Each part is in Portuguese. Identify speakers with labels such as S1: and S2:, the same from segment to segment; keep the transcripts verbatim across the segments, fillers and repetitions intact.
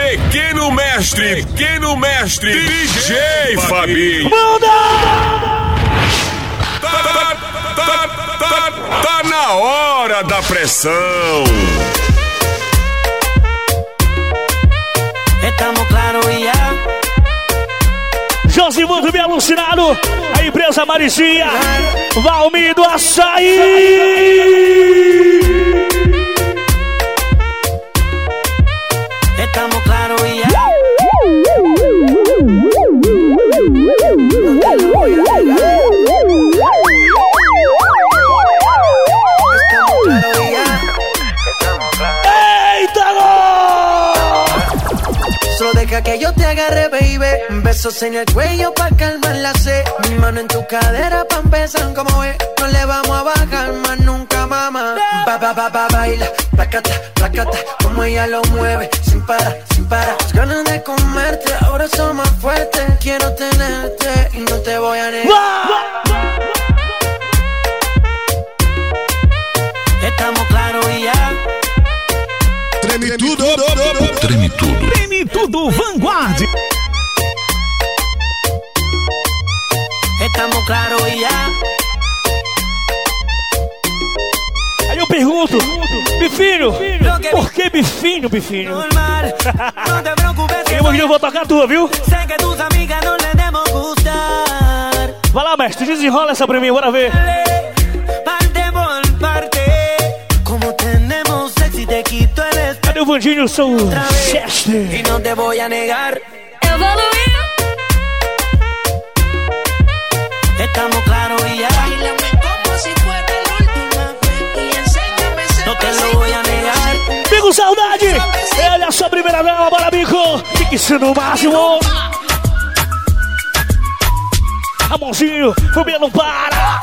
S1: Pequeno mestre, pequeno mestre, D J Fabinho.
S2: Manda!
S1: Tá, tá, tá, tá, tá na hora da pressão.
S3: Estamos claro e já.
S2: Josimundo bem alucinado. A empresa Marizinha. Valmir do Açaí.
S3: Estamos claro e já.
S4: Solo deja que yo te agarre, baby. Besos en el cuello pa' calmar la sed. Mi mano en tu cadera pa' empezar como es. No le vamos a bajar más nunca, mamá. Ba, ba, ba, ba, baila, placata, placata. Como ella lo mueve, sin parar, sin parar. Las ganas de comerte, ahora son más fuertes. Quiero tenerte y no te voy a negar.
S3: Estamos claros y ya.
S1: Treme tudo,
S5: Treme tudo.
S2: Treme tudo, Vanguard.
S3: Estamos claros y ya.
S2: Aí eu pergunto, Bifinho, por que Bifinho, Bifinho?
S3: Normal, no te preocupes.
S2: Eu vou tocar a tua, viu?
S3: Sé que tus amigas no le demos gustar.
S2: Vai lá, mestre, desenrola essa pra mim, bora ver.
S3: Parte por parte. Como tenemos sexy, te quito el estrés.
S2: Cadê o Vandinho, seu Chester?
S3: Y no te voy a negar.
S6: Evoluir.
S3: Estamos claros y ya.
S4: Báilame como si fuera la última vez y enséñame ese
S3: No te lo voy a negar.
S2: Bico Saudade! Ele é a sua primeira dama, bora, Bico! Fique isso no máximo! Ramonzinho, família não para!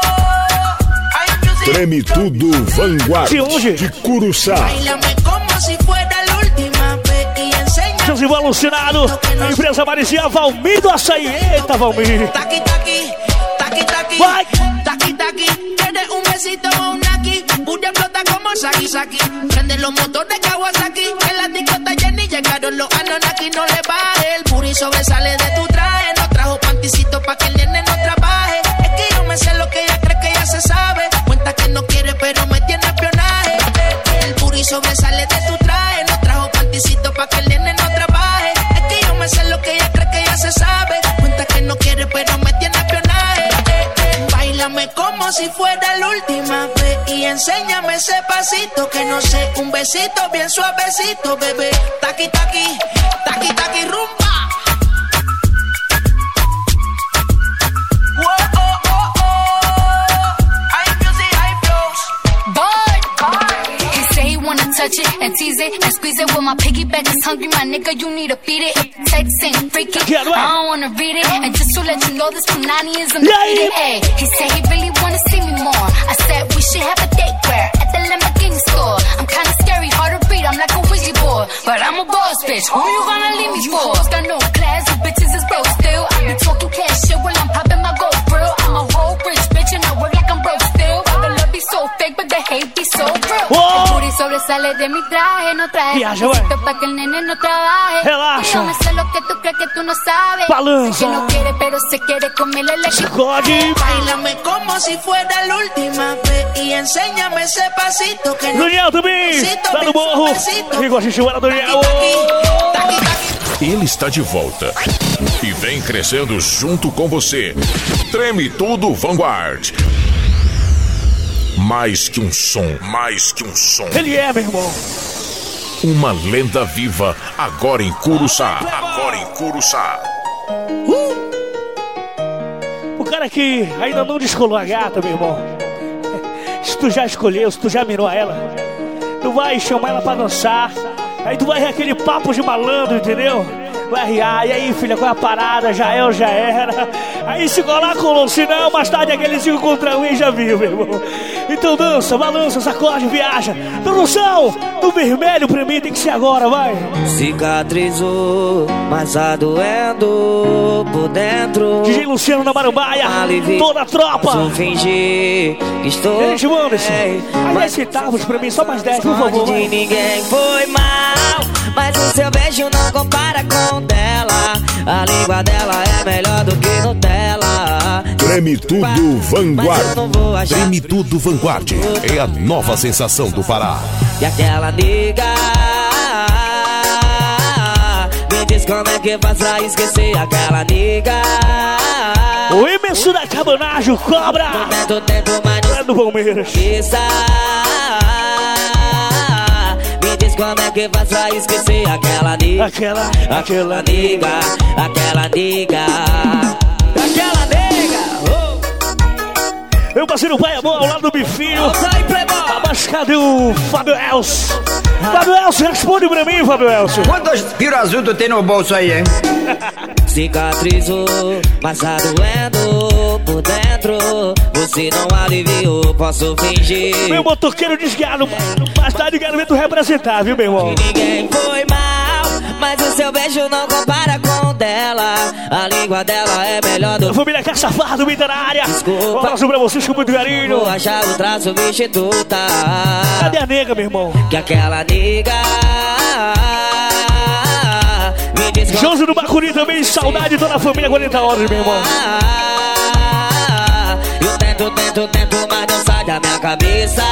S1: Treme tudo, Vanguard.
S2: De onde?
S1: De Curuçá.
S4: Báilame como si fuera la última vez y enséñame.
S2: Josimundo alucinado, a empresa Marizinha, Valmir do Açaí. Eita, Valmir!
S4: Taqui, taqui, taqui, taqui.
S2: Vai!
S4: Taqui, taqui. ¿Quieres un besito o un aquí? Pura explota como Saki, Saki. Prende los motores Kawasaki. En la discota Jenny llegaron los Anonaki. No le baje, el puri sobresale de tu traje. No trajo panticito pa' que el nene no trabaje. Es que yo me sé lo que ella cree que ella se sabe. Cuenta que no quiere pero me tiene espionaje. El puri sobresale de tu traje. No trajo panticito pa' que el nene no trabaje. Es que yo me sé lo que ella cree que ella se sabe. Cuenta que no quiere pero me tiene espionaje. Báilame como si fuera la última vez y enséñame ese pasito que no sé, un besito bien suavecito, bebé. Taqui, taqui, taqui, taqui, rumba. Whoa, oh, oh, oh. High music, high flows.
S6: Boy, he say he wanna touch it and tease it and squeeze it. Well, my piggyback is hungry, my nigga, you need to feed it. Text ain't freaking, I don't wanna read it. And just to let you know, this Punani is undefeated. Hey, he said he really wanna see me more. I said we should have a date where at the Lamborghini store. I'm kinda scary, hard to read, I'm like a Ouija board. But I'm a boss, bitch, who you gonna leave me for? You got no class, you bitches is broke still. I be talking cash shit while I'm popping my gold grill. I'm a whole rich bitch and I work like I'm broke still. The love be so fake, but the hate be so real.
S2: Whoa.
S6: El booty sobresale de mi traje, no traje
S2: Viaja,
S6: panticito pa' que el nene no trabaje.
S2: Relaxa.
S6: Yo me sé lo que tú crees que tú no sabes.
S2: Balanza.
S6: Sé que no quiere, pero se quiere comerle la
S2: Sacode!
S4: Báilame como si fuera la última vez y enséñame esse pasito que no.
S2: Daniel também! Lá no morro! Aqui com a gente, bora, Daniel!
S1: Ele está de volta e vem crescendo junto com você. Treme tudo, Vanguard. Mais que um som, mais que um som.
S2: Ele é, meu irmão!
S1: Uma lenda viva, agora em Curuçá. Agora em Curuçá.
S2: Uh! O cara que ainda não descolou a gata, meu irmão. Se tu já escolheu, se tu já mirou ela, tu vai chamar ela pra dançar. Aí tu vai ver aquele papo de malandro, entendeu? Vai riar, e aí, filha, qual é a parada? Já é ou já era? Aí se colar, colou. Se não, mais tarde aquele cinco contra um e já viu, meu irmão. Então dança, balança, sacode, viaja. Produção do vermelho pra mim tem que ser agora, vai.
S3: Cicatrizou, mas a doendo por dentro.
S2: D J Luciano na Marambaia, toda a tropa.
S3: Vou fingir que estou
S2: Gente, Anderson, aí dez centavos pra mim, só mais dez, por favor.
S3: De ninguém foi mal, mas o seu beijo beijo não compara com o dela. A língua dela é melhor do que Nutella.
S1: Treme Tudo Vanguard. Treme Tudo Vanguard é a nova sensação do Pará.
S3: E aquela nega, me diz como é que faz pra esquecer aquela nega.
S2: O imenso da cabanagem, cobra.
S3: Tento, tento, mas não
S2: é do Palmeiras.
S3: Esqueça. Me diz como é que faz pra esquecer aquela nega.
S2: Aquela,
S3: aquela nega, aquela nega, aquela nega. Oh.
S2: Meu parceiro pai é bom ao lado do bifinho. Mas cadê o Fábio Elcio? Fábio Elcio, responde pra mim, Fábio Elcio.
S7: Quantos piro azul tu tem no bolso aí, hein?
S3: Cicatrizou, mas tá doendo por dentro. Você não aliviou, posso fingir.
S2: Meu motoqueiro desguiado, mas tá de garoto representar, viu, meu irmão?
S3: Que ninguém foi mal, mas o seu beijo não compara com o dela. A língua dela é melhor do que...
S2: A família Caçafado, Vida na área.
S3: Desculpa.
S2: Um abraço pra vocês com muito carinho.
S3: Vou achar o traço substituta.
S2: Cadê a nega, meu irmão?
S3: Que aquela nega...
S2: Josi do Bacuri também, saudade de toda a família, quarenta horas, meu irmão.
S3: Eu tento, tento, tento, mas não sai da minha cabeça.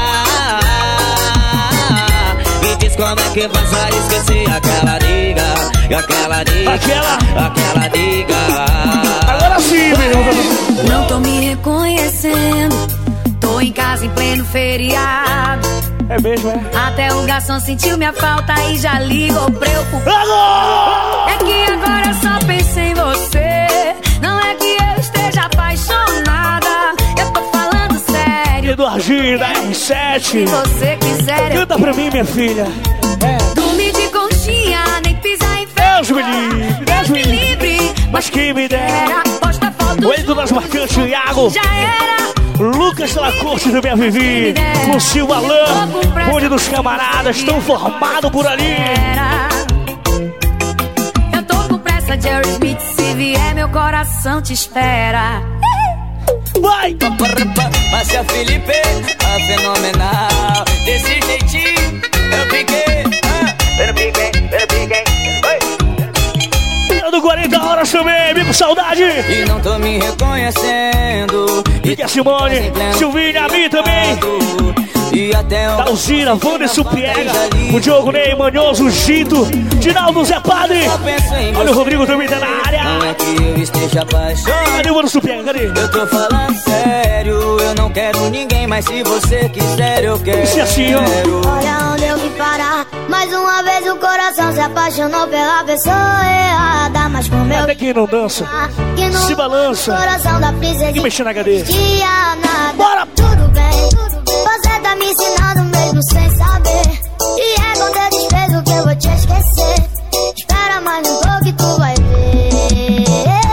S3: Me diz como é que faz pra esquecer aquela nega, aquela nega,
S2: aquela,
S3: aquela nega.
S2: Agora sim, meu irmão.
S6: Não tô me reconhecendo, tô em casa em pleno feriado.
S2: É mesmo, é?
S6: Até o garçom sentiu minha falta e já ligou preocupado.
S2: Agora!
S6: É que agora eu só penso em você. Não é que eu esteja apaixonada, eu tô falando sério.
S2: Eduardinho da R sete.
S6: Se você quiser,
S2: canta eu... pra mim, minha filha.
S6: É. Dormir de conchinha, nem pisar em frente.
S2: Deus me livre, Deus me livre. Mas quem me dera.
S6: Posta foto.
S2: O Edu das Marcantes, Iago.
S6: Já era.
S2: Lucas da Corte do Minha Vivi, o Silva Alain, onde dos camaradas estão formados por ali.
S6: Eu tô com pressa, Jerry Smith, se vier meu coração te espera.
S2: Vai!
S3: Márcia Felipe, a fenomenal. Desse jeitinho, eu fiquei. Eu fiquei, eu fiquei.
S2: Do quarenta horas também, amigo, saudade.
S3: E não tô me reconhecendo.
S2: E a Simone, Silvinha, a mim também.
S3: E até o
S2: Dalzira, Vanderson Piega, o Diogo Ney, Manhoso, o Gito, Dinaldo, Zé Padre. Olha o Rodrigo também tá na área.
S3: Não é que eu esteja apaixonado.
S2: Cadê o Vanderson Piega, cadê?
S3: Eu tô falando sério, eu não quero ninguém, mas se você quiser eu quero.
S2: Isso é assim, ó.
S8: Olha onde eu vim parar. Mais uma vez o coração se apaixonou pela pessoa errada. Mas como eu...
S2: Até quem não dança,
S8: que não
S2: se balança
S8: coração da princesa
S2: e mexe na H D.
S8: Nada.
S2: Bora!
S8: Tudo bem, tudo bem. Você tá me ensinando mesmo sem saber. E é com teu desprezo que eu vou te esquecer. Espera mais um pouco e tu vai ver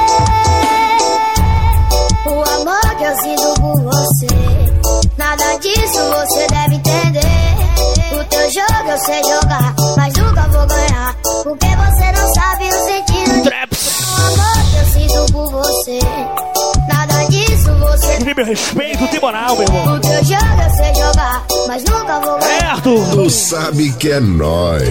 S8: o amor que eu sinto por você. Nada disso você deve entender. O teu jogo eu sei jogar, mas nunca vou ganhar, porque você não sabe o sentido.
S2: Traps.
S8: O amor que eu sinto por você. Nada disso você
S2: tem meu respeito, tem moral, meu irmão.
S8: O teu jogo eu sei jogar, mas nunca vou ganhar.
S2: Certo.
S1: Tu sabe que é nóis.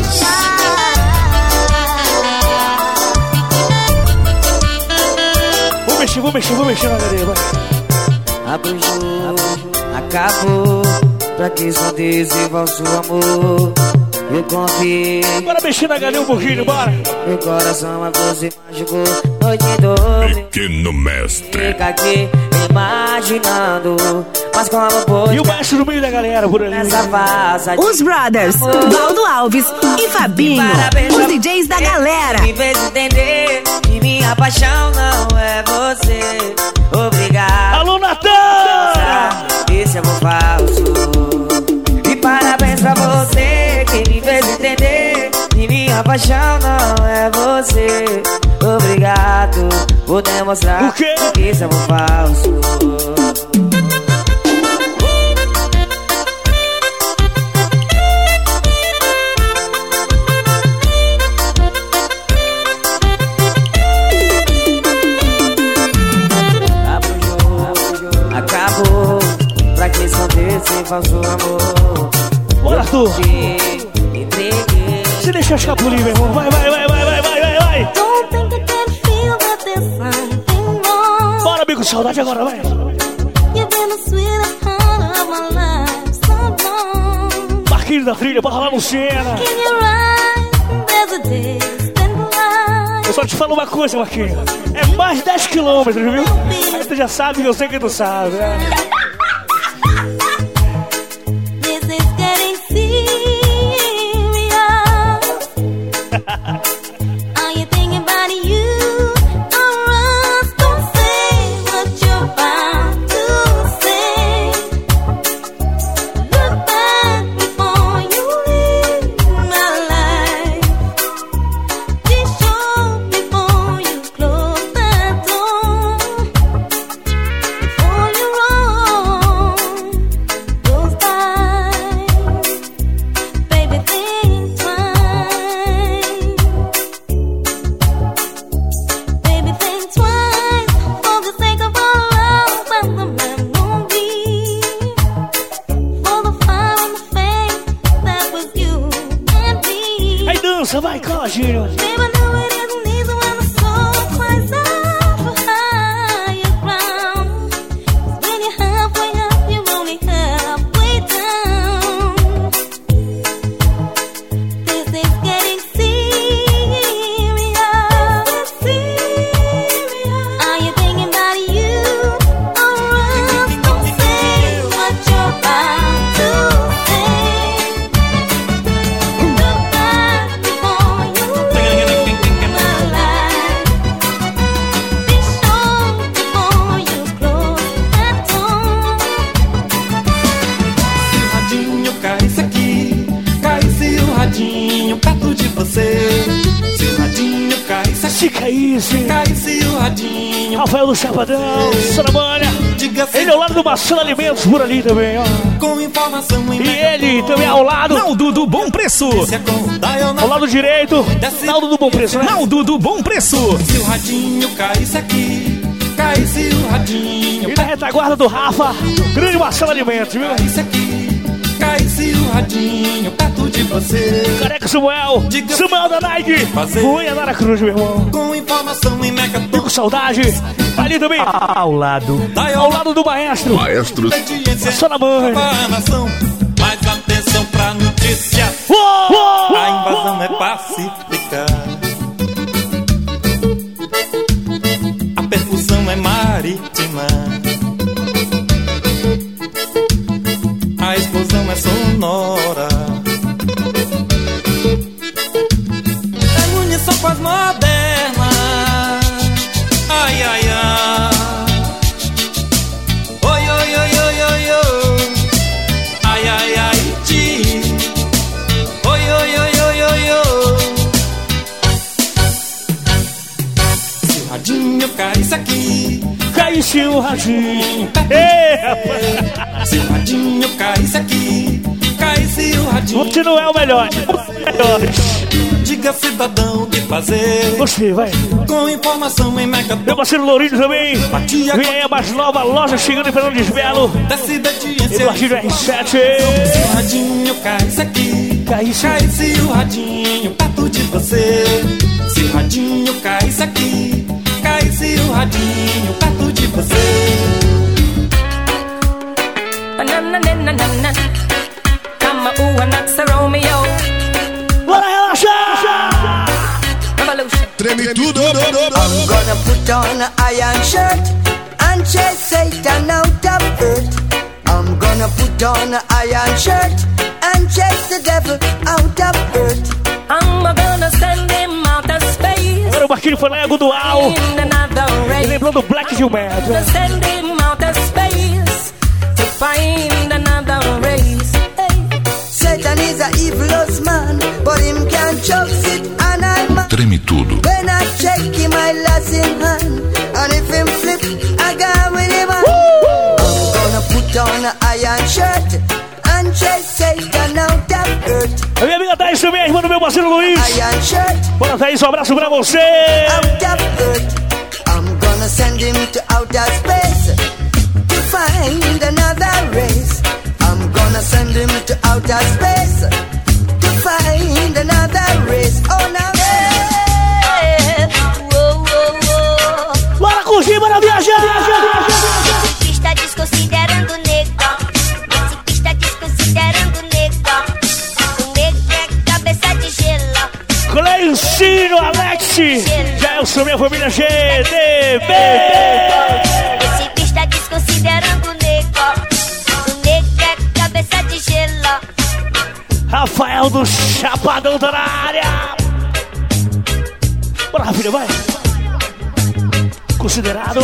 S2: Vou mexer, vou mexer, vou mexer na areia, vai.
S3: Abre o jogo, acabou. Pra que só desenvolve o amor. Eu confiei.
S2: Bora mexer na galinha um pouquinho, bora.
S3: Meu coração a você machucou. Noite dorme.
S1: Pequeno mestre.
S3: Fica aqui imaginando. Mas como pôde.
S2: E o mestre no meio da galera por ali.
S3: Nessa vaza.
S9: Os brothers, Valdo Alves e Fabinho. Os D Js da galera.
S3: Me fez entender que minha paixão não é você. Obrigado.
S2: Alô, Natan!
S3: Esse amor falso. E parabéns pra você que me fez entender que minha paixão não é você. Obrigado por demonstrar
S2: o quê?
S3: Que esse amor falso. Acabou, pra que esconder sem falso amor.
S2: Bora, Arthur!
S3: Entreguei.
S2: Você deixa deixa escapulir, meu irmão. Vai, vai, vai, vai, vai, vai, vai, vai. Bora, amigo, saudade agora, vai. Marquinhos da trilha, bora lá no Siena. Eu só te falo uma coisa, Marquinhos. É mais de dez quilômetros, viu? Aí tu já sabe que eu sei que tu sabe, né? Vai, Cláudio. Rafael do Chapadão, Saramanha. Ele ao lado do Maçã Alimentos por ali também, ó. Com informação e ele também ao lado
S10: Naldo do Bom Preço.
S2: Ao lado direito, Naldo do Bom Preço, né?
S10: Naldo do Bom Preço.
S11: Se o radinho caísse aqui, caísse o radinho.
S2: E na retaguarda do Rafa, grande Maçã Alimentos, viu?
S11: Caísse aqui, caísse o radinho perto de você.
S2: Careca Samuel, Samuel da Nike, Ruinha Nara Cruz, meu irmão.
S11: Com informação em mega.
S2: Fico saudade. Ali também,
S10: ao lado,
S2: ao lado do maestro.
S1: Maestro.
S2: Só na mãe.
S11: Mais atenção pra notícia.
S2: Uou, uou,
S11: a invasão é pacífica. A perfusão é marítima. A explosão é sonora. É munição pós-moderna. Ai, ai, ai. Oi, oi, oi, oi, oi, oi. Ai, ai, ai, ti. Oi, oi, oi, oi, oi, oi. Se o radinho caísse aqui,
S2: caísse o radinho. Ei, rapaz.
S11: Se o radinho caísse aqui, caísse o radinho.
S2: Você não é o melhor. melhor.
S11: Diga, cidadão, o que fazer?
S2: Você, vai.
S11: Com informação em mega.
S2: Meu parceiro Lourinho também. Vem aí a mais nova loja chegando em Fernando Desbelo. Eduardinho R sete.
S11: Se o radinho caísse aqui,
S2: caísse.
S11: caísse o radinho perto de você. Se o radinho caísse aqui, caísse o radinho perto de você.
S2: Bora relaxar!
S12: Treme tudo!
S13: I'm gonna put on an iron shirt and chase Satan out of earth. I'm gonna put on an iron shirt and chase the devil out of earth.
S3: I'm gonna send him out of space.
S2: Agora o Marquinhos foi lá em Agudual. E lembrando o Black Gilberto.
S3: Send him out of space to find another race.
S13: Satan is a evilous man, but him can't choke it and I'm
S5: Treme tudo.
S13: When I check him, I lost him hand. And if him flip, I go with him on. I'm gonna put on an iron shirt and chase Satan out of earth.
S2: A minha amiga Thaís também, irmã do meu parceiro Luiz.
S13: Iron shirt.
S2: Bora, Thaís, um abraço pra você.
S13: Out of earth. I'm gonna send him to outer space to find another race. I'm gonna send him to outer space to find another race. Oh, now.
S2: Bora curtir, bora viajar!
S8: Esse pista desconsiderando o nego. Esse pista desconsiderando o nego. O nego é cabeça de gelo.
S2: Cleicinho, Alex, Gelson, minha família G D B.
S8: Esse pista desconsiderando o nego. O nego é cabeça de gelo.
S2: Rafael do Chapadão tá na área. Bora, filha, vai. Considerado.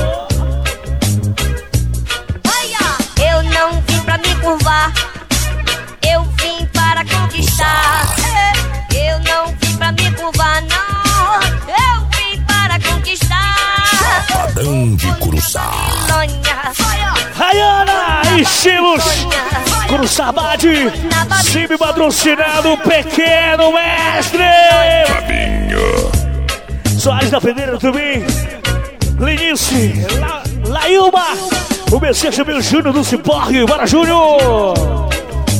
S8: Eu não vim pra me curvar, eu vim para conquistar. Eu não vim pra me curvar, não, eu vim para conquistar.
S1: Chapadão de Curuçá.
S2: Rayana, estilos Curuçabade, sempre patrocinado o Pequeno Mestre.
S1: Fabinho.
S2: Soares da Peneira também. Lenice, La, Lailma, o Messias também, Júnior do Ciporgue. Bora, Júnior!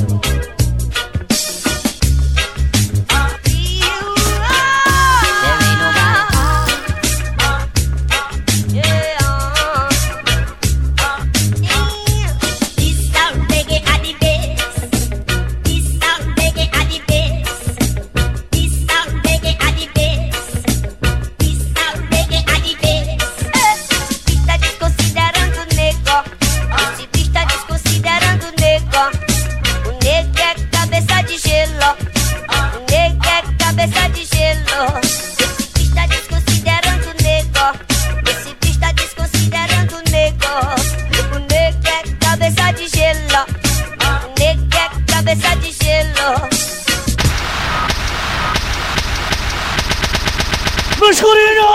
S2: No escurinho!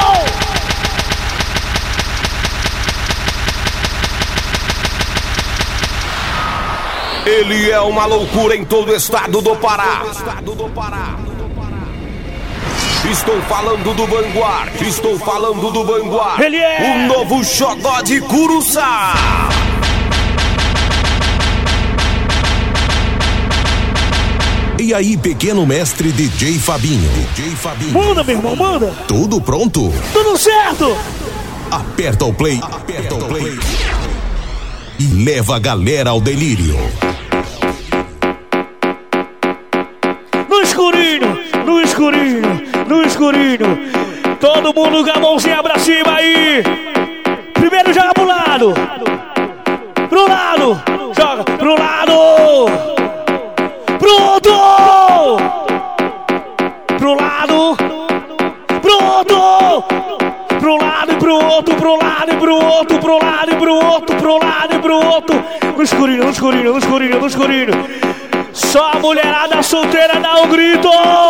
S1: Ele é uma loucura em todo o estado do Pará. Estou falando do Vanguard. Estou falando do Vanguard.
S2: Ele é
S1: o novo xodó de Curuçá. E aí, Pequeno Mestre D J Fabinho. D J Fabinho.
S2: Manda, meu irmão, manda.
S1: Tudo pronto?
S2: Tudo certo.
S1: Aperta o play. Aperta o play. E leva a galera ao delírio.
S2: No escurinho, no escurinho, no escurinho. Todo mundo com a mãozinha pra cima aí. Primeiro joga pro lado. Pro lado. Joga pro lado. Pronto! Pro lado. Pronto! Pro lado e pro outro, pro lado e pro outro, pro lado e pro outro, pro lado e pro outro. No escurinho, no escurinho, no escurinho, no escurinho. Só a mulherada solteira dá um grito.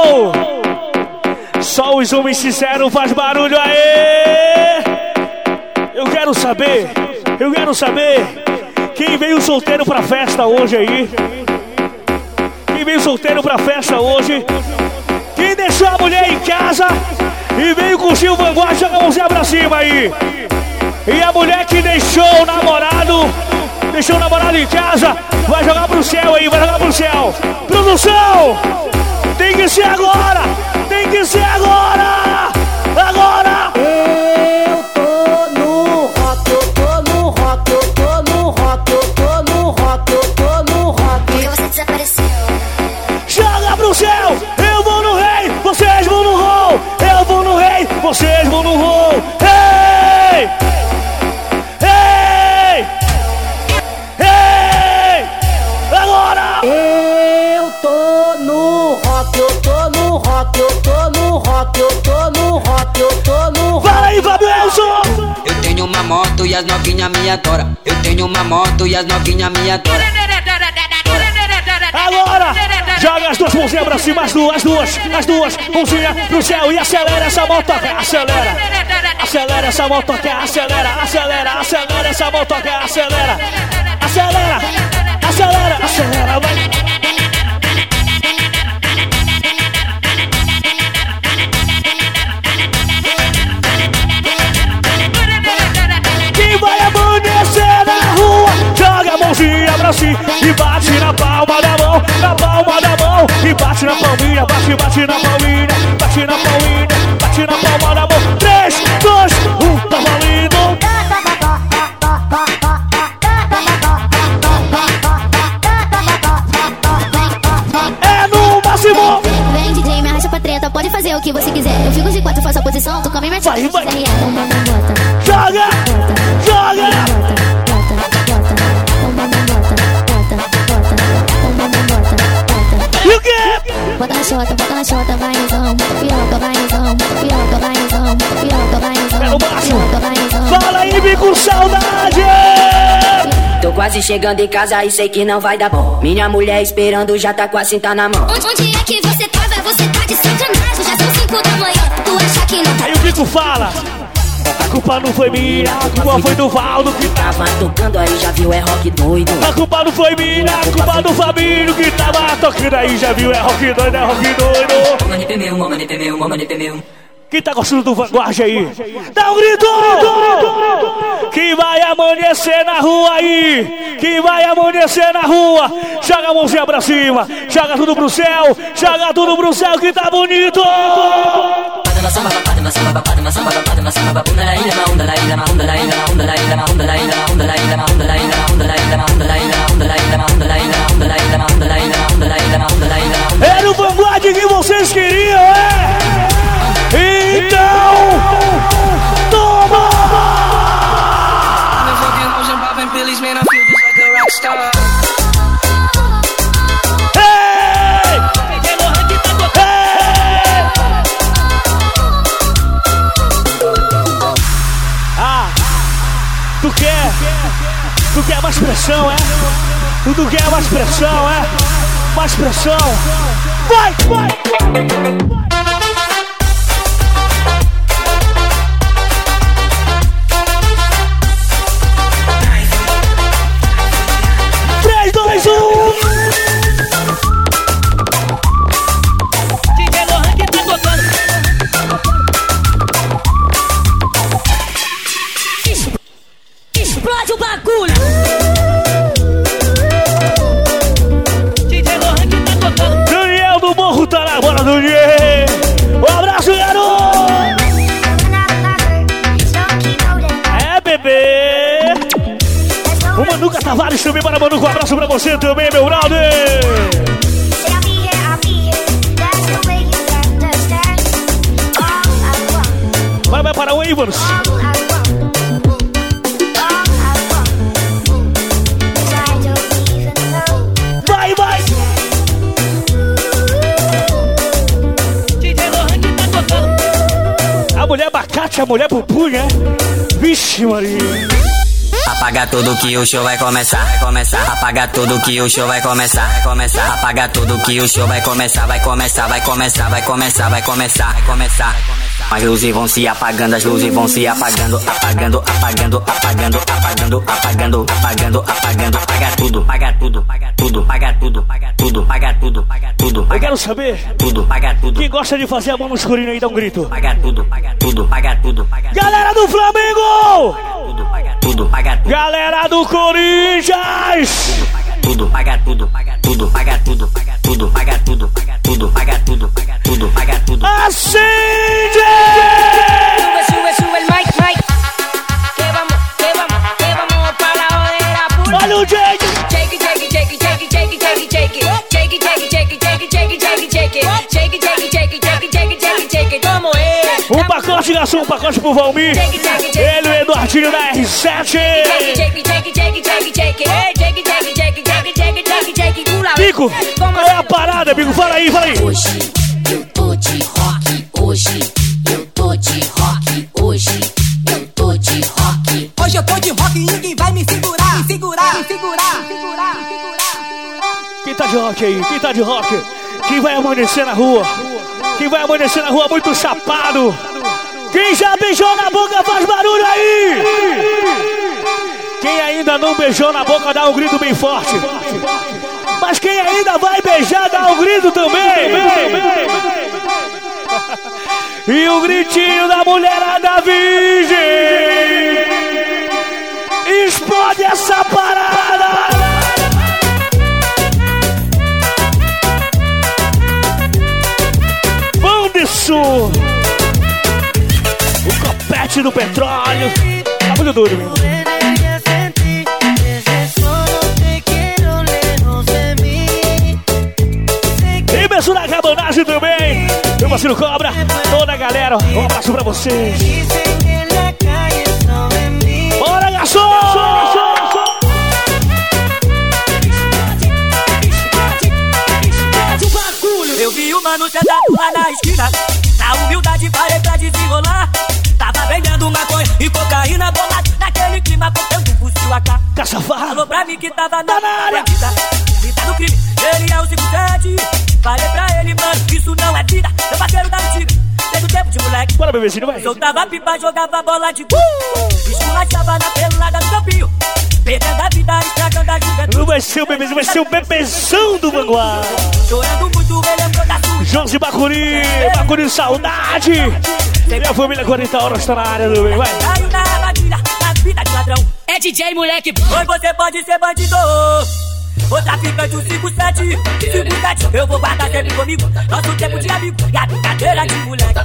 S2: Só os homens sinceros faz barulho aí. Eu quero saber, eu quero saber quem veio solteiro pra festa hoje aí. Quem veio solteiro pra festa hoje. Quem deixou a mulher em casa e veio curtir o Vanguard, joga a mãozinha pra cima aí. E a mulher que deixou o namorado, deixou o namorado em casa, vai jogar pro céu aí, vai jogar pro céu. Produção! Tem que ser agora! Tem que ser agora! Agora!
S13: Eu tô no rock, eu tô no rock, eu tô no rock, eu tô no rock, eu tô no rock.
S8: Porque você desapareceu.
S2: Joga pro céu! Eu vou no rei, vocês vão no roll! Eu vou no rei, vocês vão no roll! Ei! Ei! Ei! Agora!
S13: Eu tô no rock, eu tô no rock, eu tô no rock, eu tô no rock, eu tô no rock.
S2: Fala aí, Fabioso!
S3: Eu tenho uma moto e as novinhas me adoram. Eu tenho uma moto e as novinhas me adoram.
S2: Agora! Joga as duas mãozinhas pra cima, as duas, as duas, as duas, mãozinha pro céu e acelera essa motoca, acelera, acelera essa motoca, acelera, acelera, acelera essa motoca, acelera, acelera, acelera, acelera, vai. Quem vai amanhecer na rua, joga a mãozinha pra cima e bate na palma da mão, na palma da mão, e bate bate na palminha, bate, bate na palminha, bate na palminha, bate na palma da mão. Três, dois, um, tá valendo. É no máximo.
S8: Vem D J, me arrasta pra treta, pode fazer o que você quiser. Eu fico de quatro, faço a posição, tu come minha tira.
S2: Vai, vai. Joga, joga. E o quê?
S8: Bota na chota, bota na chota, vai nozão. Piroca, vai nozão. Piroca, vai nozão. Piroca, vai nozão.
S2: É no máximo. Fala aí, me com saudade.
S3: Tô quase chegando em casa e sei que não vai dar bom. Minha mulher esperando, já tá com a cinta na mão.
S8: Onde, onde é que você tava? Você tá de sacanagem. Já são cinco da manhã, tu acha que não tá?
S2: Aí o Bico fala. A culpa não foi minha, a culpa foi do Valdo que
S3: tava tocando aí, já viu, é rock doido.
S2: A culpa não foi minha, a culpa do Fabinho que tava tocando aí, já viu, é rock doido, é rock doido.
S3: Mamãe de meu, mamãe de meu, mamãe de meu.
S2: Quem tá gostando do Vanguard aí? Dá um grito! Que vai amanhecer na rua aí! Que vai amanhecer na rua! Joga a mãozinha pra cima! Joga tudo pro céu! Joga tudo pro céu que tá bonito! Era o Vanguard que vocês queriam, é? Então, toma! Hey! Hey! Ah, tu quer? Tu quer mais pressão, é? Tu quer mais pressão, é? Mais pressão! Vai, vai! Mais um! D J Lohan que tá tocando.
S8: Explode o bagulho!
S2: D J Lohan que tá tocando. Daniel do Morro tá na bola do dia. Um abraço, garoto! É, bebê! O Manuca Tavares também, para Manuca, um abraço pra você também, meu brother! Vai, vai para o Ivans! Vai, vai! A mulher abacate, a mulher pupunha, né? Vixe, Maria!
S3: Apaga tudo que o show vai começar, vai começar. Apaga tudo que o show vai começar, vai começar. Apaga tudo que o show vai começar, vai começar, vai começar, vai começar, vai começar, vai começar. As luzes vão se apagando, as luzes vão se apagando, apagando, apagando, apagando, apagando, apagando, apagando, apagando, apaga tudo, apaga tudo, apaga tudo, apaga tudo, apaga tudo, apaga tudo, apaga tudo.
S2: Eu quero saber
S3: tudo, apaga tudo.
S2: Quem gosta de fazer a mão no escurinho aí, dá um grito.
S3: Apaga tudo, apaga tudo, apaga tudo.
S2: Galera do Flamengo!
S3: Tudo, paga tudo.
S2: Galera do Corinthians!
S3: Tudo, paga tudo, paga tudo, paga tudo, paga tudo, paga tudo, paga tudo, paga tudo, paga tudo, paga tudo.
S2: Acende!
S14: Sube, sube, sube el mic, mic. Que vamos, que vamos, que vamos para la jodera pura.
S2: Olha o Jake!
S14: Shake it, shake it, shake it, shake it, shake it, shake it, shake it, shake it, shake it, shake it, shake it, shake it, shake it, shake it, shake it, shake it, shake it, shake it, shake it, shake it, como é?
S2: Um pacote, garçom, um pacote pro Valmir. Ele, o Eduardinho da R sete. Bico, qual é a parada, Bico? Fala aí, fala aí.
S15: Hoje eu tô de rock, hoje eu tô de rock, hoje eu tô de rock.
S16: Hoje eu tô de rock e ninguém vai me segurar, me segurar, me segurar, me segurar, me segurar.
S2: Quem tá de rock aí? Quem tá de rock? Quem vai amanhecer na rua? Quem vai amanhecer na rua muito chapado? Quem já beijou na boca faz barulho aí! Quem ainda não beijou na boca dá um grito bem forte. Mas quem ainda vai beijar dá um grito também. E o gritinho da mulherada virgem explode essa parada. isso! O copete do petróleo. Tá muito doido, meu. E pessoal da cabanagem também. Meu parceiro Cobra, toda a galera. Um abraço pra vocês. Bora, garçom!
S17: Eu vi o mano sentado lá na esquina. Na humildade parei pra desenrolar. Tava vendendo maconha e cocaína bolada. Naquele clima botando o fuzil A K.
S2: Caçafado.
S17: Falou pra mim que tava na área. Vida do crime, ele é o cinco sete. Falei pra ele, mano, isso não é vida. Meu parceiro da antiga, desde o tempo de moleque.
S2: Bora, bebezinho, vai.
S17: Soltava pipa, jogava bola de cu. Esculachava na pelada do campinho. Perdendo a vida, estragando a juventude.
S2: Não vai ser o bebezinho, vai ser o bebezão do Vanguarda.
S17: Chorando muito, me lembrou da sua.
S2: Josi Bacuri, Bacuri Saudade. Minha família quarenta horas tá na área também, vai.
S17: Caiu na armadilha, na vida de ladrão. É D J, moleque. Hoje você pode ser bandido. Ou traficante, o cinco sete. cinco sete, eu vou guardar sempre comigo. Nosso tempo de amigo e a brincadeira de moleque.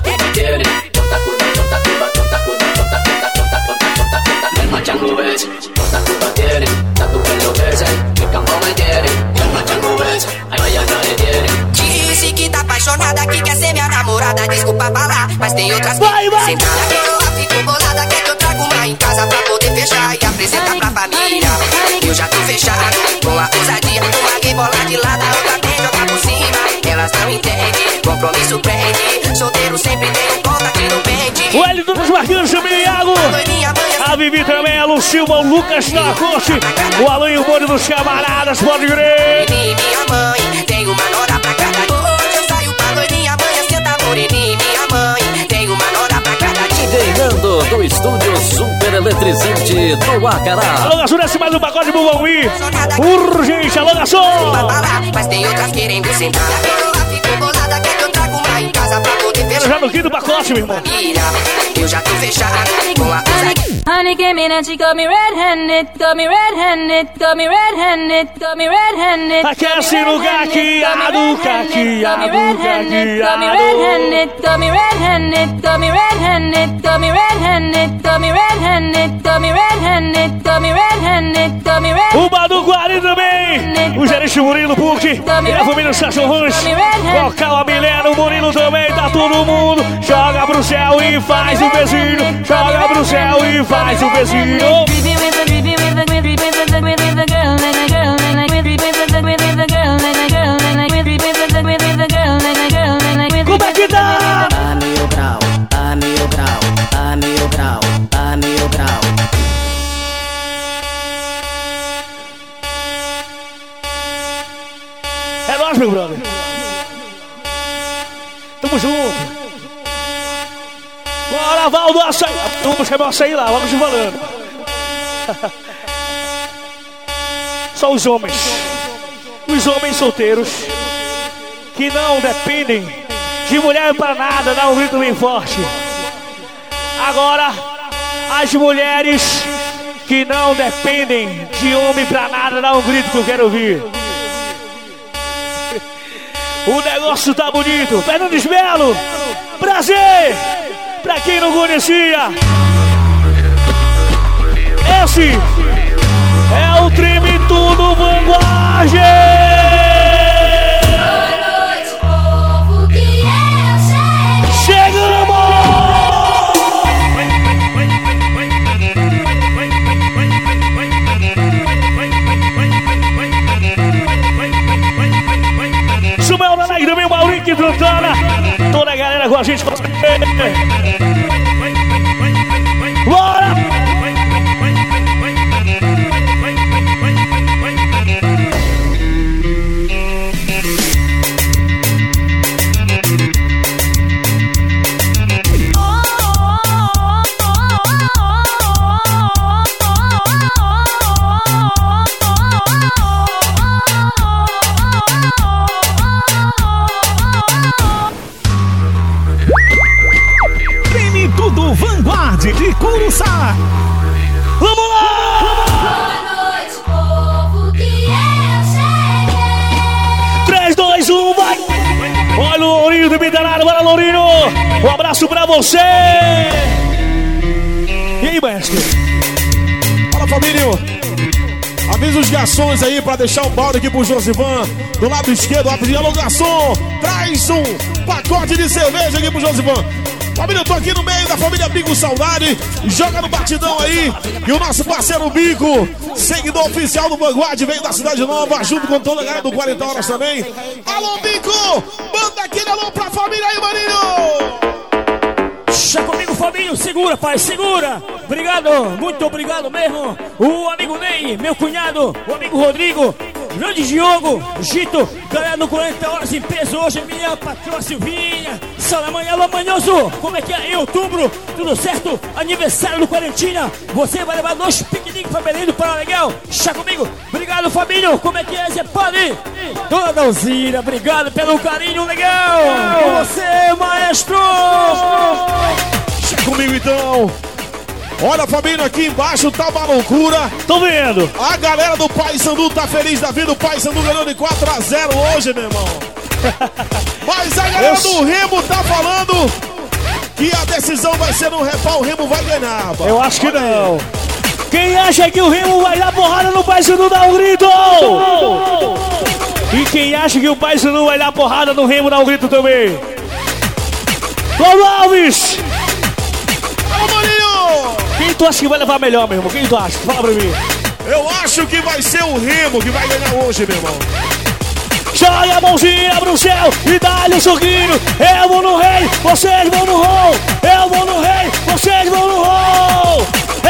S18: Disse que tá apaixonada, que quer ser minha namorada. Desculpa falar, mas tem outras que
S2: vai, vai.
S18: Sentar na coroa, fico bolada. Quer que eu trago uma em casa pra poder fechar e apresentar pra família. Eu já tô fechado com a ousadia. Uma gay bola de lado, a outra tem jogar por cima. Elas não entendem, compromisso prende. Solteiro sempre tem um ponto aqui no pente.
S2: O Hélio dos Marquinhos também, Iago. A Vivi também, a Lucilma, o Lucas na corte. O Alan e o Boni dos Camaradas, pode crer.
S18: Minha mãe tem uma nora pra cada. Hoje eu saio pra loirinha, amanhã senta moreninha. Minha mãe tem uma nora pra cada.
S19: D J Nando do estúdio super eletrizante do Acará.
S2: Alô, garçom, desce mais um pacote pro Bongui. Urgente, alô, garçom.
S18: Mas tem outras querendo sentar. A coroa ficou bolada, quer que eu trago uma em casa pra poder fechar.
S2: Já no quinto pacote, meu irmão.
S18: Eu já tô fechado com a
S14: Honey came in and she got me red-handed, got me red-handed, got me red-handed, got me red-handed.
S2: Aquece no caqueado, caqueado,
S14: Got me red-handed, got me red-handed, got me red-handed, got me red-handed, got me red-handed, got me red-handed, got me red-handed, got me red-handed.
S2: O Badu Guari também. O gerente Murilo Puc e a família Sasson Ranch. Local a Milena, o Murilo também. Tá todo mundo. Joga pro céu e faz o pezinho. Joga pro céu e faz o pezinho. Como é que tá?
S3: A mil grau, a mil grau, a mil grau, a mil grau.
S2: É nóis, meu brother. Tamo junto. Bora, Valdo, açaí. Vamos chamar o açaí lá, vamos te falando. Só os homens. Os homens solteiros que não dependem de mulher pra nada, dá um grito bem forte. Agora, as mulheres que não dependem de homem pra nada, dá um grito que eu quero ouvir. O negócio tá bonito. Fernandes Melo, prazer! Pra quem não conhecia, esse é o Treme Tudo Vanguarda.
S6: Boa noite, povo, que eu cheguei.
S2: Chegamos! Sumel na Nike também, Maurício Trantana. Toda a galera com a gente. Bora!
S10: De Curuçá.
S2: Vamos lá!
S6: Boa noite, povo, que eu cheguei.
S2: três, dois, um, vai! Olha o Lourinho do Bidanado, bora Lourinho! Um abraço pra você. E aí, mestre?
S20: Fala, família. Avisa os garçons aí pra deixar um balde aqui pro Josivan. Do lado esquerdo, rapidinho. Alô, garçom, traz um pacote de cerveja aqui pro Josivan. Família, eu tô aqui no meio da família Bico Saudade. Joga no batidão aí. E o nosso parceiro Bico, seguidor oficial do Vanguard, veio da Cidade Nova, junto com toda a galera do quarenta Horas também. Alô, Bico! Manda aquele alô pra família aí, maninho!
S2: Deixa comigo, Fabinho. Segura, pai, segura. Obrigado, muito obrigado mesmo. O amigo Ney, meu cunhado, o amigo Rodrigo, grande Diogo, Gito, galera do quarenta Horas em peso hoje, minha patroa Silvinha. Salamanha, alô, manhoso. Como é que é? Em outubro, tudo certo? Aniversário do Quarentina. Você vai levar dois piqueniques pra Belém do Pará, legal? Deixa comigo. Obrigado, Fabinho. Como é que é, Zé Padre? Dona Dalzira, obrigado pelo carinho, legal. Com você, maestro.
S20: Deixa comigo, então. Olha, Fabinho, aqui embaixo tá uma loucura.
S2: Tô vendo.
S20: A galera do Paysandu tá feliz da vida. O Paysandu ganhou de quatro a zero hoje, meu irmão. Mas a galera Eu... do Remo tá falando que a decisão vai ser no repau. O Remo vai ganhar. Pá.
S2: Eu acho que Olha não. Aí. Quem acha que o Remo vai dar porrada no Paysandu, dá um grito. E quem acha que o Paysandu vai dar porrada no Remo, dá um grito também. Paulo Alves.
S20: Alô, Maninho.
S2: Quem tu acha que vai levar melhor, meu irmão? Quem tu acha? Fala pra mim.
S20: Eu acho que vai ser o Remo que vai ganhar hoje, meu irmão.
S2: Joga a mãozinha pro céu e dá-lhe um sorriso. Eu vou no rei, vocês vão no rol. Eu vou no rei, vocês vão no rol.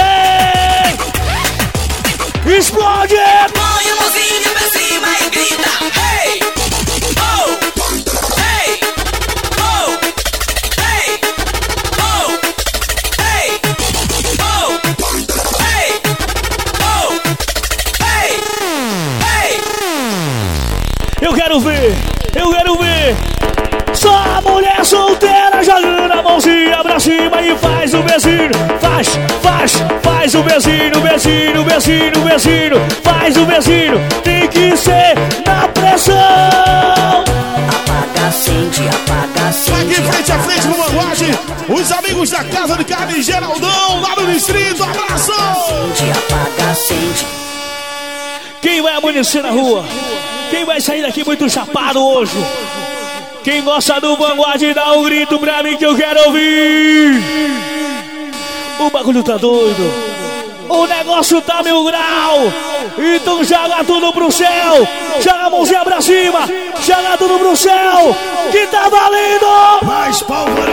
S2: Ei! Explode!
S17: Põe a mãozinha pra cima e grita. Hey! Oh! Hey! Oh! Hey! Oh! Hey! Oh! Hey! Oh! Hey! Hey!
S2: Eu quero ver, eu quero ver. Só a mulher solteira jogando a mãozinha pra cima e faz o beijinho. Faz, faz, faz o beijinho, beijinho, beijinho, beijinho. Faz o beijinho, tem que ser na pressão.
S17: Apaga, acende, apaga, acende.
S20: Aqui frente a frente no Vanguard, os amigos da Casa de Carne Geraldão, lá no distrito, abraço.
S17: Acende, apaga, acende.
S2: Quem vai amanhecer na rua? Quem vai sair daqui muito chapado hoje? Quem gosta do Vanguard, dá um grito pra mim que eu quero ouvir. O bagulho tá doido, o negócio tá mil grau. Então joga tudo pro céu. Joga a mãozinha pra cima. Joga tudo pro céu, que tá valendo.
S20: Mais pólvora.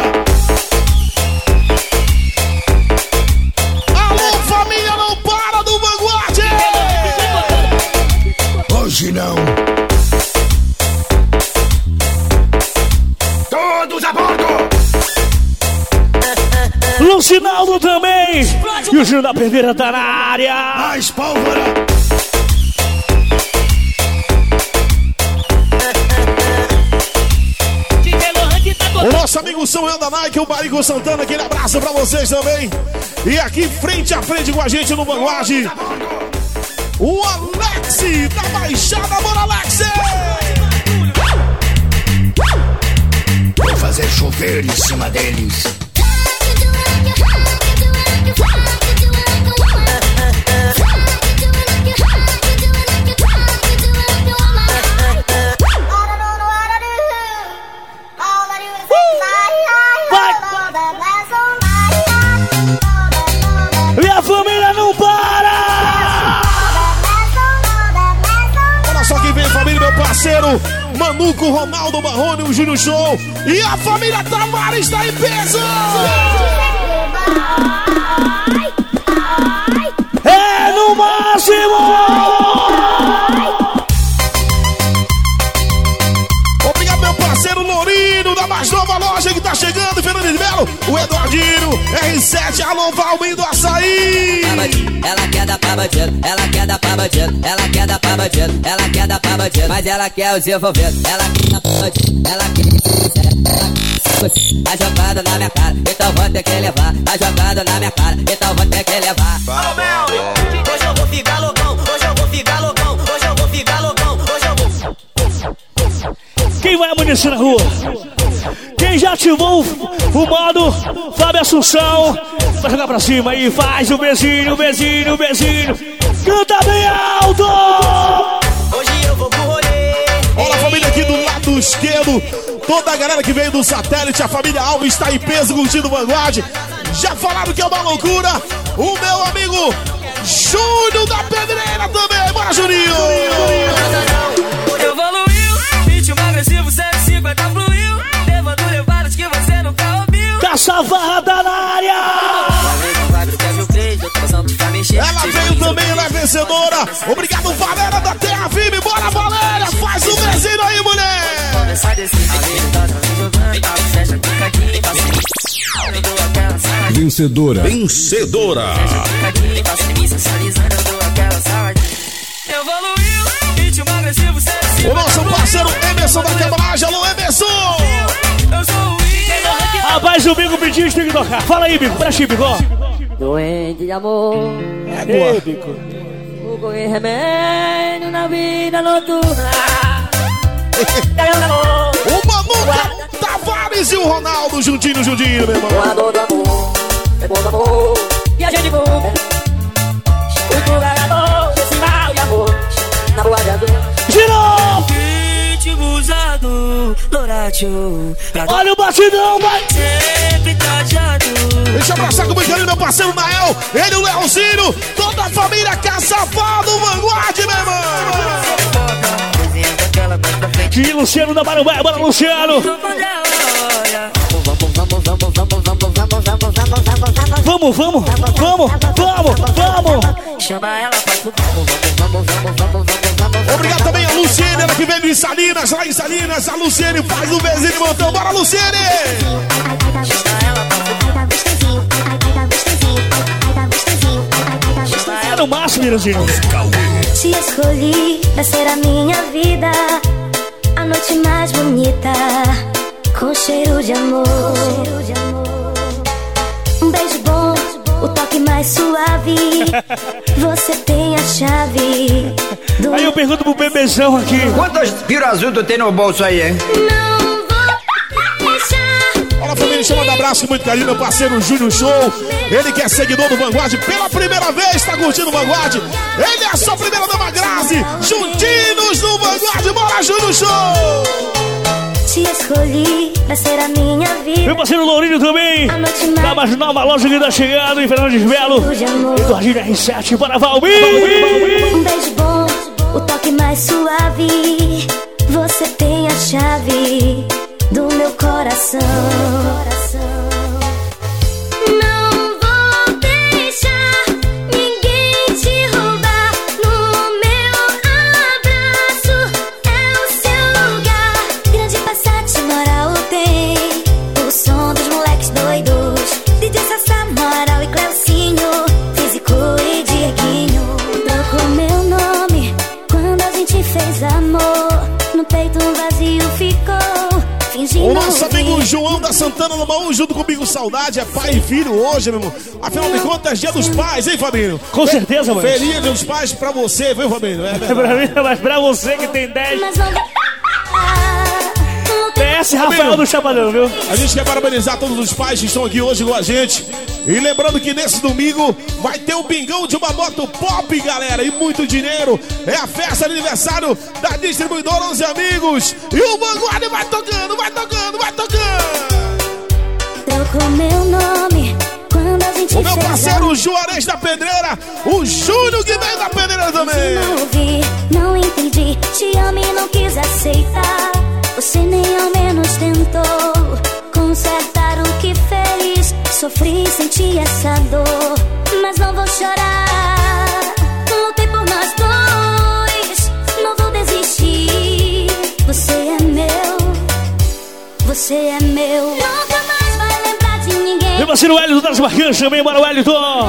S20: Alô, família, não para do Vanguard.
S21: Hoje não. Todos a bordo!
S2: Lucinaldo também! E o Gil da Perdeira tá na área!
S21: Mais pólvora!
S20: O nosso amigo Samuel da Nike, o Barico Santana, aquele abraço pra vocês também! E aqui frente a frente com a gente no Vanguard, o Alex da Baixada, bora Alex!
S21: Vou fazer chover em cima deles.
S2: Minha família não para!
S20: Olha só quem vem, família, meu parceiro Manuco, Ronaldo Marrone, o Júnior Show. E a família Tavares está em peso!
S2: É no máximo!
S20: Obrigado, meu parceiro Lourinho, da mais nova loja que tá chegando, Fernando de Melo, o Eduardinho, R sete, alô, Valmir do Açaí!
S17: Ela quer dar pra bandido, ela quer dar pra bandido, ela quer dar pra bandido, ela quer dar pra bandido, mas ela quer os envolvidos, ela quer dar pra bandido, ela quer. A jogada na minha cara, então vou ter que levar. A jogada na minha cara, então vou ter que levar.
S22: Alô, Mel, hoje eu vou ficar loucão, hoje eu vou ficar loucão, hoje eu vou ficar loucão, hoje eu vou.
S2: Quem vai amanhecer na rua? Quem já ativou o, o modo Fábio Assunção, vai jogar pra cima aí, faz o bezinho, o bezinho, o bezinho. Canta bem alto!
S22: Hoje eu vou pro rolê.
S20: Olha a família aqui do lado esquerdo. Toda a galera que veio do satélite, a família Alves está em peso curtindo o Vanguard. Já falaram que é uma loucura. O meu amigo Júnior da Pedreira também. Bora, Juninho!
S22: Evoluiu, ritmo agressivo, cento e cinquenta fluiu. Levando levadas que você nunca ouviu.
S2: Tá salvada na área!
S20: Ela veio também, ela é vencedora. Obrigado, Valéria da Terra Vive. Bora, Valéria, faz o bezinho aí, mulher.
S1: Vencedora. Vencedora.
S20: O nosso parceiro Emerson da Quebragem. Alô, Emerson.
S2: Rapaz, o Bico pediu, tem que tocar. Fala aí, Bico, preste aí, Bico.
S3: Doente de amor.
S2: É boa, Bico.
S3: Vou correr remédio na vida noturna.
S20: O Manu Tavares e o Ronaldo juntinho, juntinho, meu irmão.
S3: Com a dor do amor, é bom do amor. E a gente voa. Escuta o gagador desse mal de amor. Na boa de azul.
S2: Girou!
S22: Ritmo usado, Doratio.
S2: Olha o batidão, vai!
S22: Sempre trajado.
S20: Deixa eu abraçar com muito carinho meu parceiro Nael. Ele, o Leozinho. Toda a família Caçapado, Vanguard, meu irmão.
S2: E Luciano da Marumbé, bora, Luciano! Vamos, vamos, vamos, vamos, vamos!
S22: Chama ela pra
S20: Obrigado também a Luciene, ela que veio de Salinas, lá em Salinas. A Luciene faz um bezinho de montão. Bora, Luciene!
S2: É no máximo, Miranzinho.
S8: Te escolhi pra ser a minha vida, a noite mais bonita, com cheiro de amor. Um beijo bom, o toque mais suave. Você tem a chave do...
S2: Aí eu pergunto pro bebezão aqui:
S4: quantas piro azul tu tem no bolso aí, hein?
S8: Não vou deixar.
S20: Olha a família, chama de abraço com muito carinho, meu parceiro Júnior Show. Ele que é seguidor do Vanguard, pela primeira vez tá curtindo o Vanguard. Ele é a sua primeira dama Grazi, juntinhos no Vanguard. Bora, Júnior Show!
S8: Te escolhi pra ser a minha vida.
S2: Meu parceiro Lourinho também, da mais nova loja que tá chegando em Fernandes Melo. Eduardinho R sete, para Valmir.
S8: Um beijo bom, o toque mais suave. Você tem a chave do meu coração. Não vou deixar ninguém te roubar. No meu abraço é o seu lugar. Grande Passat, Moral tem o som dos moleques doidos. D J Sassá, Moral e Cleucinho, Físico e Dieguinho. Trocou meu nome quando a gente fez amor. No peito um vazio ficou.
S20: O nosso amigo João da Santana no baú, junto comigo, saudade, é pai e filho hoje, meu irmão. Afinal de contas, é dia dos pais, hein, Fabinho?
S2: Com certeza, mano.
S20: Feliz dia dos pais pra você, viu, Fabinho? É
S2: pra mim, mas pra você que tem dez. P S Rafael do Chapadão, viu?
S20: A gente quer parabenizar todos os pais que estão aqui hoje com a gente. E lembrando que nesse domingo vai ter o bingão de uma moto pop, galera, e muito dinheiro. É a festa de aniversário da distribuidora onze Amigos. E o Vanguard vai tocando, vai tocando, vai tocando.
S8: Trocou meu nome quando a gente
S20: o meu
S8: fez
S20: parceiro amor. Juarez da Pedreira, o Júnior que veio da Pedreira também.
S8: Não ouvi, não entendi, te amo e não quis aceitar. Você nem ao menos tentou consertar o que fez. Sofri, senti essa dor, mas não vou chorar. Lutei por nós dois, não vou desistir. Você é meu, você é meu. Nunca mais vai lembrar de ninguém.
S2: Meu parceiro Wellington das Marcanjas também, bora Wellington.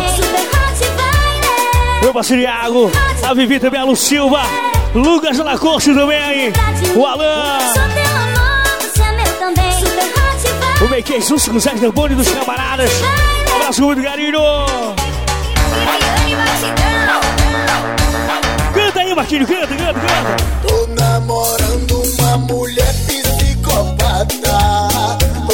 S2: Meu parceiro Iago, a Vivi também, a Lu Silva, Lucas da Corte também, o Alan. O Mequei, Susto com o Sérgio Boni dos camaradas. Um abraço muito carinho. Canta aí, Marquinhos, canta, canta, canta.
S21: Tô namorando uma mulher psicopata.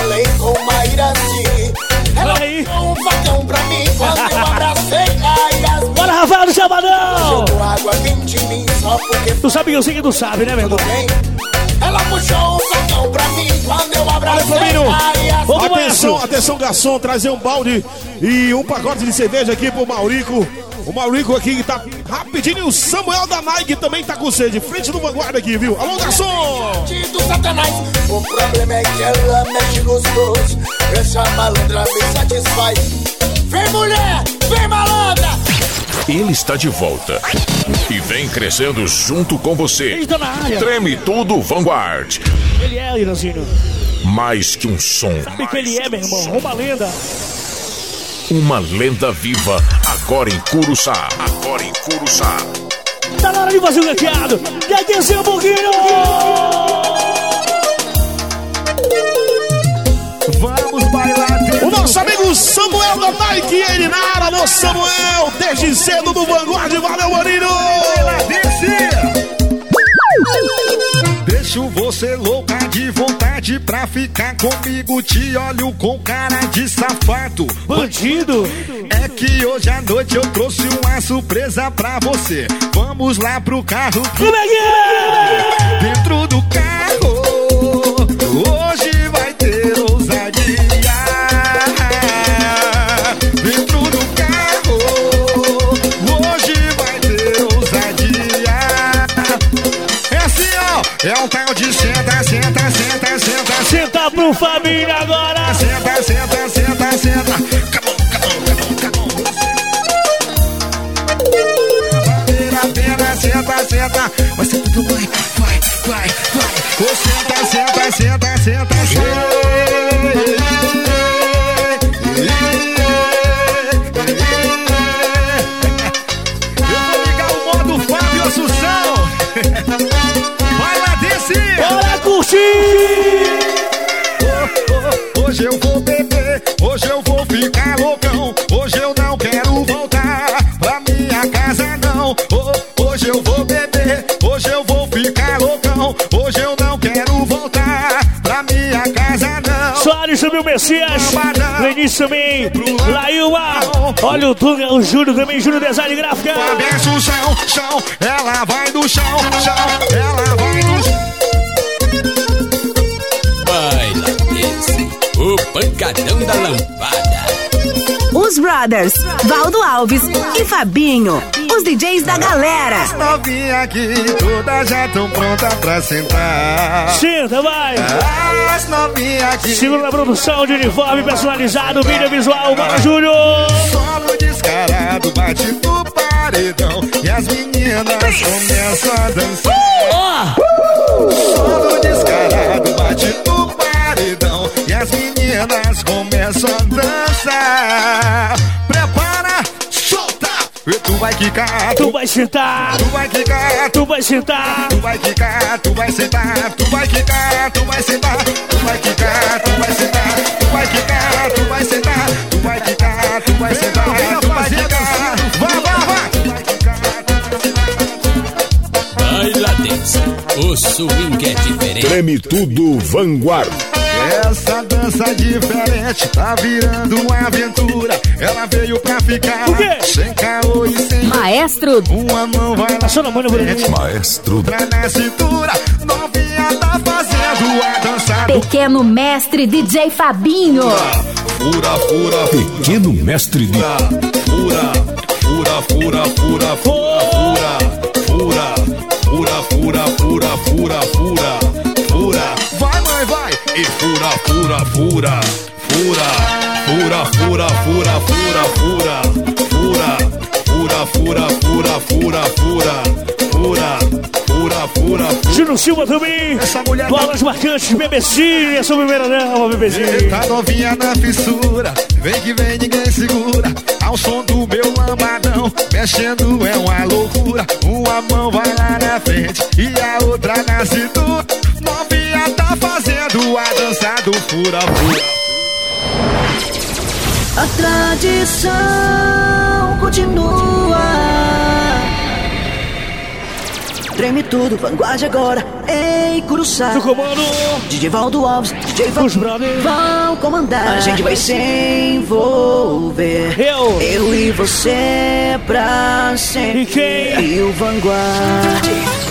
S7: falei com Mairaci. Ela deu um facão pra mim quando eu abracei a Yasmin.
S2: Bora, Rafael do Chamadão!
S7: Jogou água quente em mim só porque...
S2: Tu sabe que eu sei que tu sabe, né, meu irmão?
S7: Ela puxou um facão pra mim quando eu abracei a Yasmin.
S20: Atenção, atenção, garçom, trazer um balde e um pacote de cerveja aqui pro Maurico. O Maurico aqui que tá rapidinho. E o Samuel da Nike também tá com sede. Frente do Vanguarda aqui, viu? Alô, garçom!
S7: Do Satanás. O problema é que ela mexe gostoso. Essa malandra me satisfaz. Vem, mulher! Vem, malandra!
S1: Ele está de volta e vem crescendo junto com você.
S2: Ele tá na área.
S1: Treme tudo Vanguard.
S2: Ele é, Iranzinho.
S1: Mais que um som.
S2: Sabe que ele é, meu irmão? Uma lenda.
S1: Uma lenda viva, agora em Curuçá. Agora em Curuçá.
S2: Tá na hora de fazer o gateado. E aquecer um pouquinho.
S20: Vamos bailar. O nosso amigo Samuel da Nike, ele na área. Alô, Samuel, desde cedo do Vanguard. Valeu, Marinho.
S9: Deixo você louca de vontade pra ficar comigo. Te olho com cara de safado,
S2: bandido.
S9: É que hoje à noite eu trouxe uma surpresa pra você. Vamos lá pro carro.
S2: Como é que é?
S9: Dentro do carro hoje vai ter ousadia. Dentro do carro hoje vai ter ousadia. É assim, ó, é um tal de senta, senta, senta, senta.
S2: Senta pro família agora.
S9: Senta, senta, senta, senta. Come on, come on, come on, come on. A pena, senta, senta. Vai ser tudo vai, vai, vai, vai. Oh, senta, senta, senta, senta, senta. Eu vou ligar o modo Fábio Assunção. Vai lá, desce.
S2: Bora curtir.
S9: Oh, oh, hoje eu vou beber, hoje eu vou ficar loucão. Hoje eu não quero voltar pra minha casa, não. Oh, hoje eu vou beber, hoje eu vou ficar loucão. Hoje eu não quero voltar pra minha casa, não.
S2: Soares subiu o Messias, Lenício também, Laíma, olha o Dunga, o Júlio também, Júlio Design Gráfica.
S9: Abenço o chão, chão, ela vai do chão, chão, ela vai do chão.
S23: Baila esse, o pancadão da lampada.
S24: Os Brothers, Valdo Alves e Fabinho, os D Js da galera.
S9: As novinhas aqui todas já tão prontas pra sentar.
S2: Senta, vai.
S9: As novinhas aqui.
S2: Segunda produção de uniforme personalizado, vídeo visual, bora, Júlio.
S9: Solo descarado, bate no paredão e as meninas começam a dançar.
S2: Uh!
S9: Solo descarado, bate no paredão e as meninas começam a dançar. Prepara, solta. Tu vai quicar,
S2: tu vai sentar,
S9: tu vai quicar,
S2: tu vai sentar,
S9: tu vai quicar, tu vai sentar, tu vai quicar, tu vai sentar, tu vai quicar, tu vai sentar, tu vai quicar, tu vai sentar, tu vai quicar, tu vai sentar, tu vai quicar, vai, vai, vai.
S23: Baila dance, o swing é diferente.
S1: Treme tudo Vanguard.
S9: Essa dança diferente tá virando uma aventura. Ela veio pra ficar sem caô e sem
S24: maestro.
S9: Uma mão vai na
S2: sua mão,
S9: maestro. Pra na cintura, novinha tá fazendo a dança.
S24: Pequeno mestre D J Fabinho.
S9: Fura, fura,
S1: pequeno mestre de
S9: fura, fura, fura, fura, fura, fura, fura, fura, fura, fura, fura, fura. Vai, mãe, vai. E fura, fura, fura, fura, fura, fura, fura, fura, fura, fura, fura, fura, fura, fura, fura, fura, fura, fura.
S2: Júnior Silva também.
S9: Essa mulher
S2: bolas tá... marcantes, bebezinho, essa primeira dama, bebezinho.
S9: Tá novinha na fissura, vem que vem, ninguém segura. Ao som do meu lambadão, mexendo é uma loucura. Uma mão vai lá na frente e a outra na cintura. Novinha tá fazendo a dança do fura-fura.
S24: A tradição continua.
S5: treme tudo, vanguarde agora. Ei, Curuçá.
S2: Do comando.
S5: D J Valdo Alves, D J Valdo.
S2: Os brothers
S5: vão comandar. A gente vai se envolver.
S2: Eu.
S5: Eu e você pra sempre.
S2: E quem?
S5: E o Vanguard.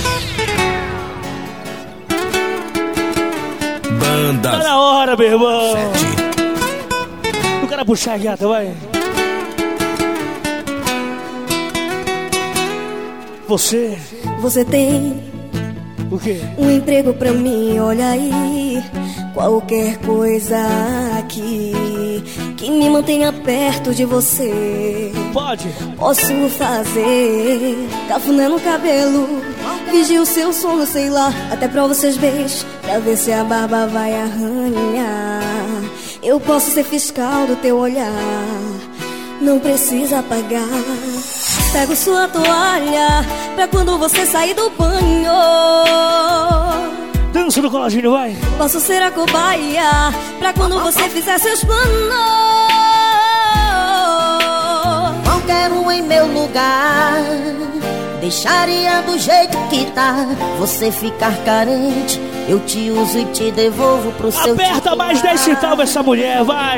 S23: Banda.
S2: Tá na hora, meu irmão. Sete. O cara puxar a gata, vai. Você.
S11: Você tem
S2: o quê?
S11: Um emprego pra mim, olha aí. Qualquer coisa aqui que me mantenha perto de você.
S2: Pode.
S11: Posso fazer cafuné no cabelo, vigio o seu sono, sei lá, até pra vocês beijos, pra ver se a barba vai arranhar. Eu posso ser fiscal do teu olhar, não precisa pagar. Pego sua toalha pra quando você sair do banho.
S2: Dança do coladinho, vai.
S11: Posso ser a cobaia pra quando você fizer seus planos.
S12: Qualquer um em meu lugar deixaria do jeito que tá. Você ficar carente, eu te uso e te devolvo pro seu
S2: Aperta
S12: titular.
S2: mais dez centavos essa mulher, vai.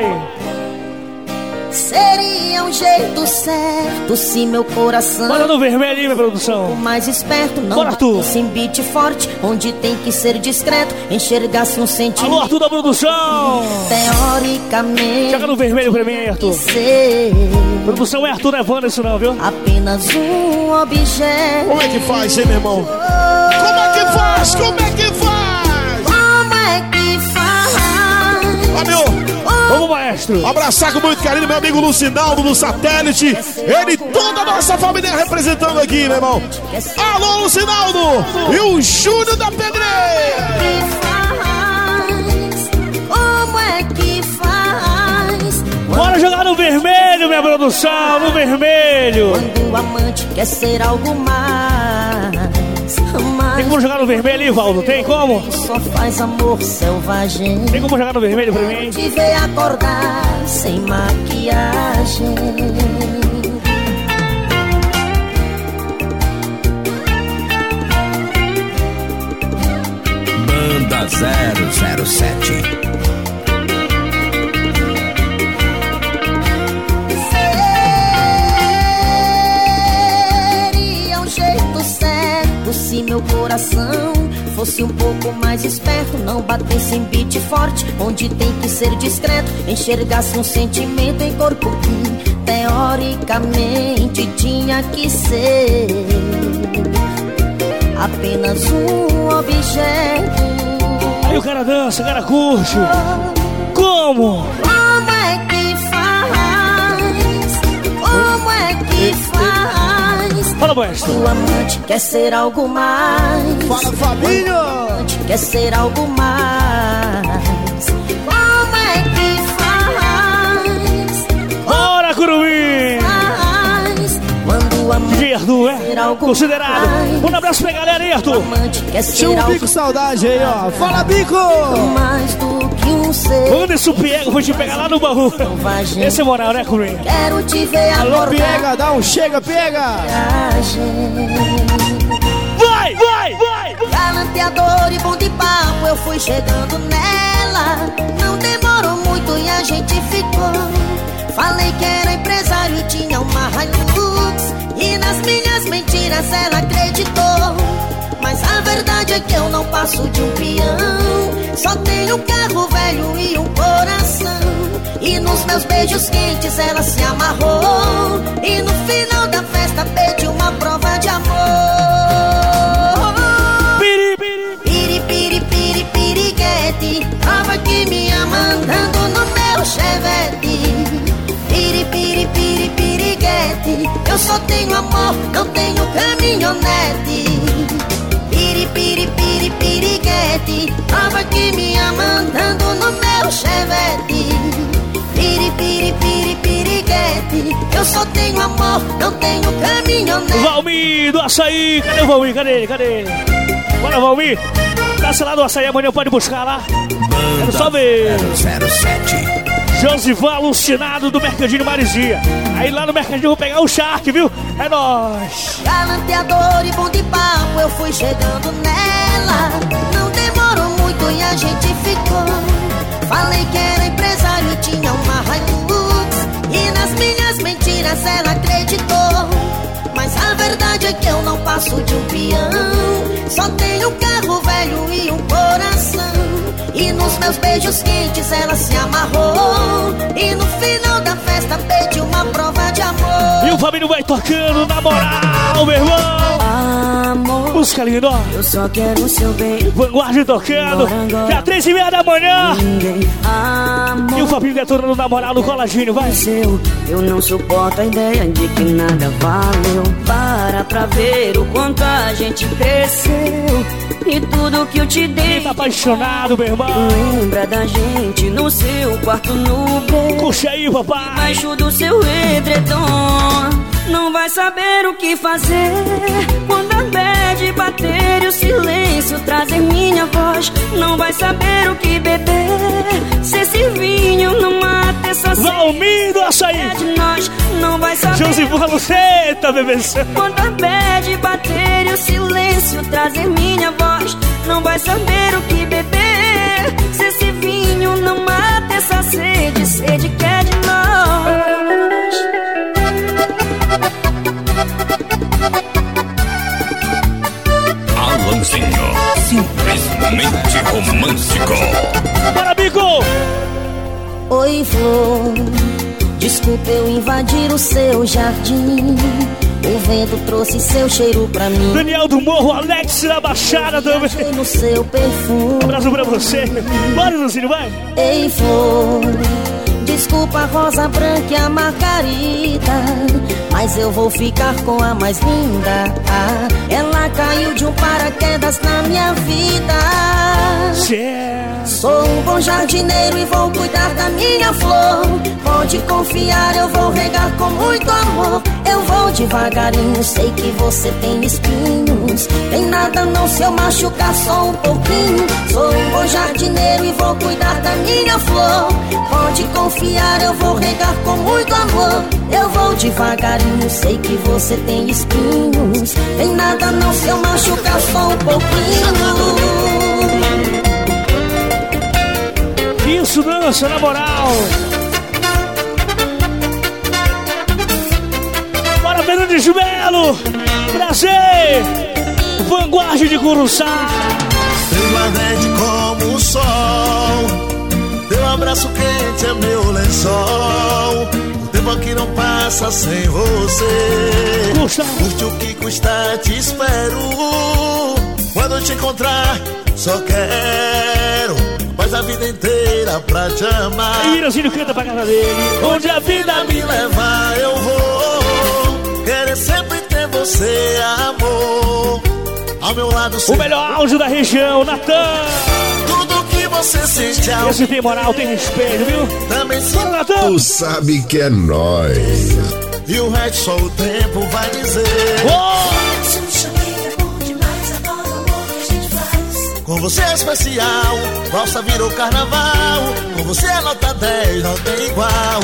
S12: Seria um jeito certo se meu coração.
S2: Bora no vermelho, hein, minha produção.
S12: O mais esperto, não
S2: bora, Arthur.
S12: Sem beat forte, onde tem que ser discreto, enxergasse um sentimento.
S2: Alô, Arthur da produção.
S12: Teoricamente.
S2: Joga no vermelho pra mim, Arthur.
S12: Ser.
S2: Produção é Arthur, não é Wanda isso não, viu?
S12: Apenas um objeto.
S20: Como é que faz, hein, meu irmão? Como é que faz? Como é que faz?
S12: Como é que faz?
S20: Ah, meu.
S2: Vamos, maestro.
S20: Abraçar com muito carinho meu amigo Lucinaldo do Satélite. Ele e toda a nossa família representando aqui, meu irmão. Alô, Lucinaldo. E o Júnior da Pedreira.
S12: Como é que faz?
S2: Bora jogar no vermelho, minha produção. No vermelho.
S12: Quando o amante quer ser algo mais.
S2: Tem como jogar no vermelho, hein, Valdo? Tem como?
S12: Só faz amor selvagem.
S2: Tem como jogar no vermelho pra mim?
S12: Te ver acordar sem maquiagem.
S23: Banda zero zero sete.
S12: Se meu coração fosse um pouco mais esperto, não batesse em beat forte, onde tem que ser discreto, enxergasse um sentimento em corpo que teoricamente tinha que ser apenas um objeto.
S2: Aí o cara dança, o cara curte. Como?
S12: Como é que faz? Como é que faz?
S2: Fala, maestro.
S12: O amante quer ser algo mais.
S2: Fala, Fabinho.
S12: O amante quer ser algo mais. Como é que faz?
S2: Bora, Curumim.
S12: Quando o amante
S2: D J Arthur, é considerado. Um abraço pra galera aí, Arthur.
S13: Tinha um bico saudade aí, ó. Fala, bico.
S12: Mais do que um ser.
S2: Anderson Piega, vou te pegar lá no baú. Esse é moral, né, Curumim?
S12: Quero te ver
S13: alô, Piega, dá um chega, Piega.
S2: Vai, vai, vai.
S12: Galanteador e bom de papo, eu fui chegando nela. Não demorou muito e a gente ficou. Falei que era empresário e tinha uma Hilux, e nas minhas mentiras ela acreditou. Mas a verdade é que eu não passo de um peão. Só tenho um carro velho e um coração. E nos meus beijos quentes ela se amarrou. E no final da festa pediu uma prova de amor. Piri, piri, piri, piri, piriguete. Prova que me ama andando no meu chevette. Piri, piri, piri, piriguete. Eu só tenho amor, não tenho caminhonete. Piri, piri, piri, piriguete. Prova que me ama andando no meu chevette. Piri, piri, piri, piriguete. Eu só tenho amor, não tenho caminhonete.
S2: Valmir do açaí, cadê o Valmir? Cadê ele? Cadê ele? Bora, Valmir. Tá lá do açaí, amanhã pode buscar lá. Quero só ver.
S23: zero zero sete.
S2: Josivan alucinado do Mercadinho Marizia. Aí lá no Mercadinho eu vou pegar o Shark, viu? É nóis.
S12: Galanteador e bom de papo, eu fui chegando nela. Não demorou muito e a gente ficou. Falei que era empresário e tinha uma Hilux. E nas minhas mentiras ela acreditou. Mas a verdade é que eu não passo de um peão. Só tenho um carro velho e um coração. E nos meus beijos quentes ela se amarrou. E no final da festa pediu uma prova de amor.
S2: E o Fabinho vai tocando na moral, meu irmão.
S12: Amor,
S2: música linda, ó.
S12: Eu só quero o seu bem.
S2: Vanguarda tocando. Já três e meia da manhã.
S12: Amor,
S2: e o Fabinho detonando na moral no coladinho, vai.
S12: Seu, eu não suporto a ideia de que nada valeu. Para pra ver o quanto a gente cresceu. E tudo que eu te dei.
S2: Ele tá apaixonado, meu irmão.
S12: Lembra da gente no seu quarto no beijo.
S2: Puxa aí, papai.
S12: Embaixo do seu edredom. Não vai saber o que fazer quando a bad bater e o silêncio trazer minha voz. Não vai saber o que beber se esse vinho não mata essa sede.
S2: Valmindo, açaí.
S12: É de nós. Não vai saber
S2: Josivan, você tá bebendo.
S12: quando a bad bater e o silêncio trazer minha voz. Não vai saber o que beber se esse vinho não mata essa sede. Sede que é de nós.
S1: Alanzinho, simplesmente romântico.
S2: Bora, Bico!
S12: Oi, flor, desculpa eu invadir o seu jardim. O vento trouxe seu cheiro pra mim.
S2: Daniel do Morro, Alex da Baixada também.
S12: No seu perfume.
S2: Um abraço pra você. Bora, Lucinho, vai.
S12: Ei, flor, desculpa a rosa branca e a margarida, mas eu vou ficar com a mais linda. Ah, ela caiu de um paraquedas na minha vida.
S2: Yeah.
S12: Sou um bom jardineiro e vou cuidar da minha flor. Pode confiar, eu vou regar com muito amor. Eu vou devagarinho, sei que você tem espinhos. Tem nada não se eu machucar só um pouquinho. Sou um bom jardineiro e vou cuidar da minha flor. Pode confiar, eu vou regar com muito amor. Eu vou devagarinho, sei que você tem espinhos. Tem nada não se eu machucar só um pouquinho.
S2: Isso, dança, na moral. Bora, Fernandes de Melo. Prazer. Vanguarda de Curuçá.
S15: Teu ardente como o sol. Teu abraço quente é meu lençol. O tempo aqui não passa sem você.
S2: Custa.
S15: Custe o que custar, te espero. Quando eu te encontrar, só quero faz a vida inteira pra te amar.
S2: E Irazinho canta pra casa dele.
S15: Onde a vida me levar, eu vou querer sempre ter você, amor. Ao meu lado
S2: o melhor áudio da região, Natan.
S15: Tudo que você sente ao
S2: esse tem moral, tem respeito, viu?
S15: Também sim,
S2: Natan.
S9: Tu sabe que é nóis.
S15: E o resto só o tempo vai dizer.
S2: Oh!
S15: Com você é especial, valsa virou carnaval. Com você é nota dez, não tem igual.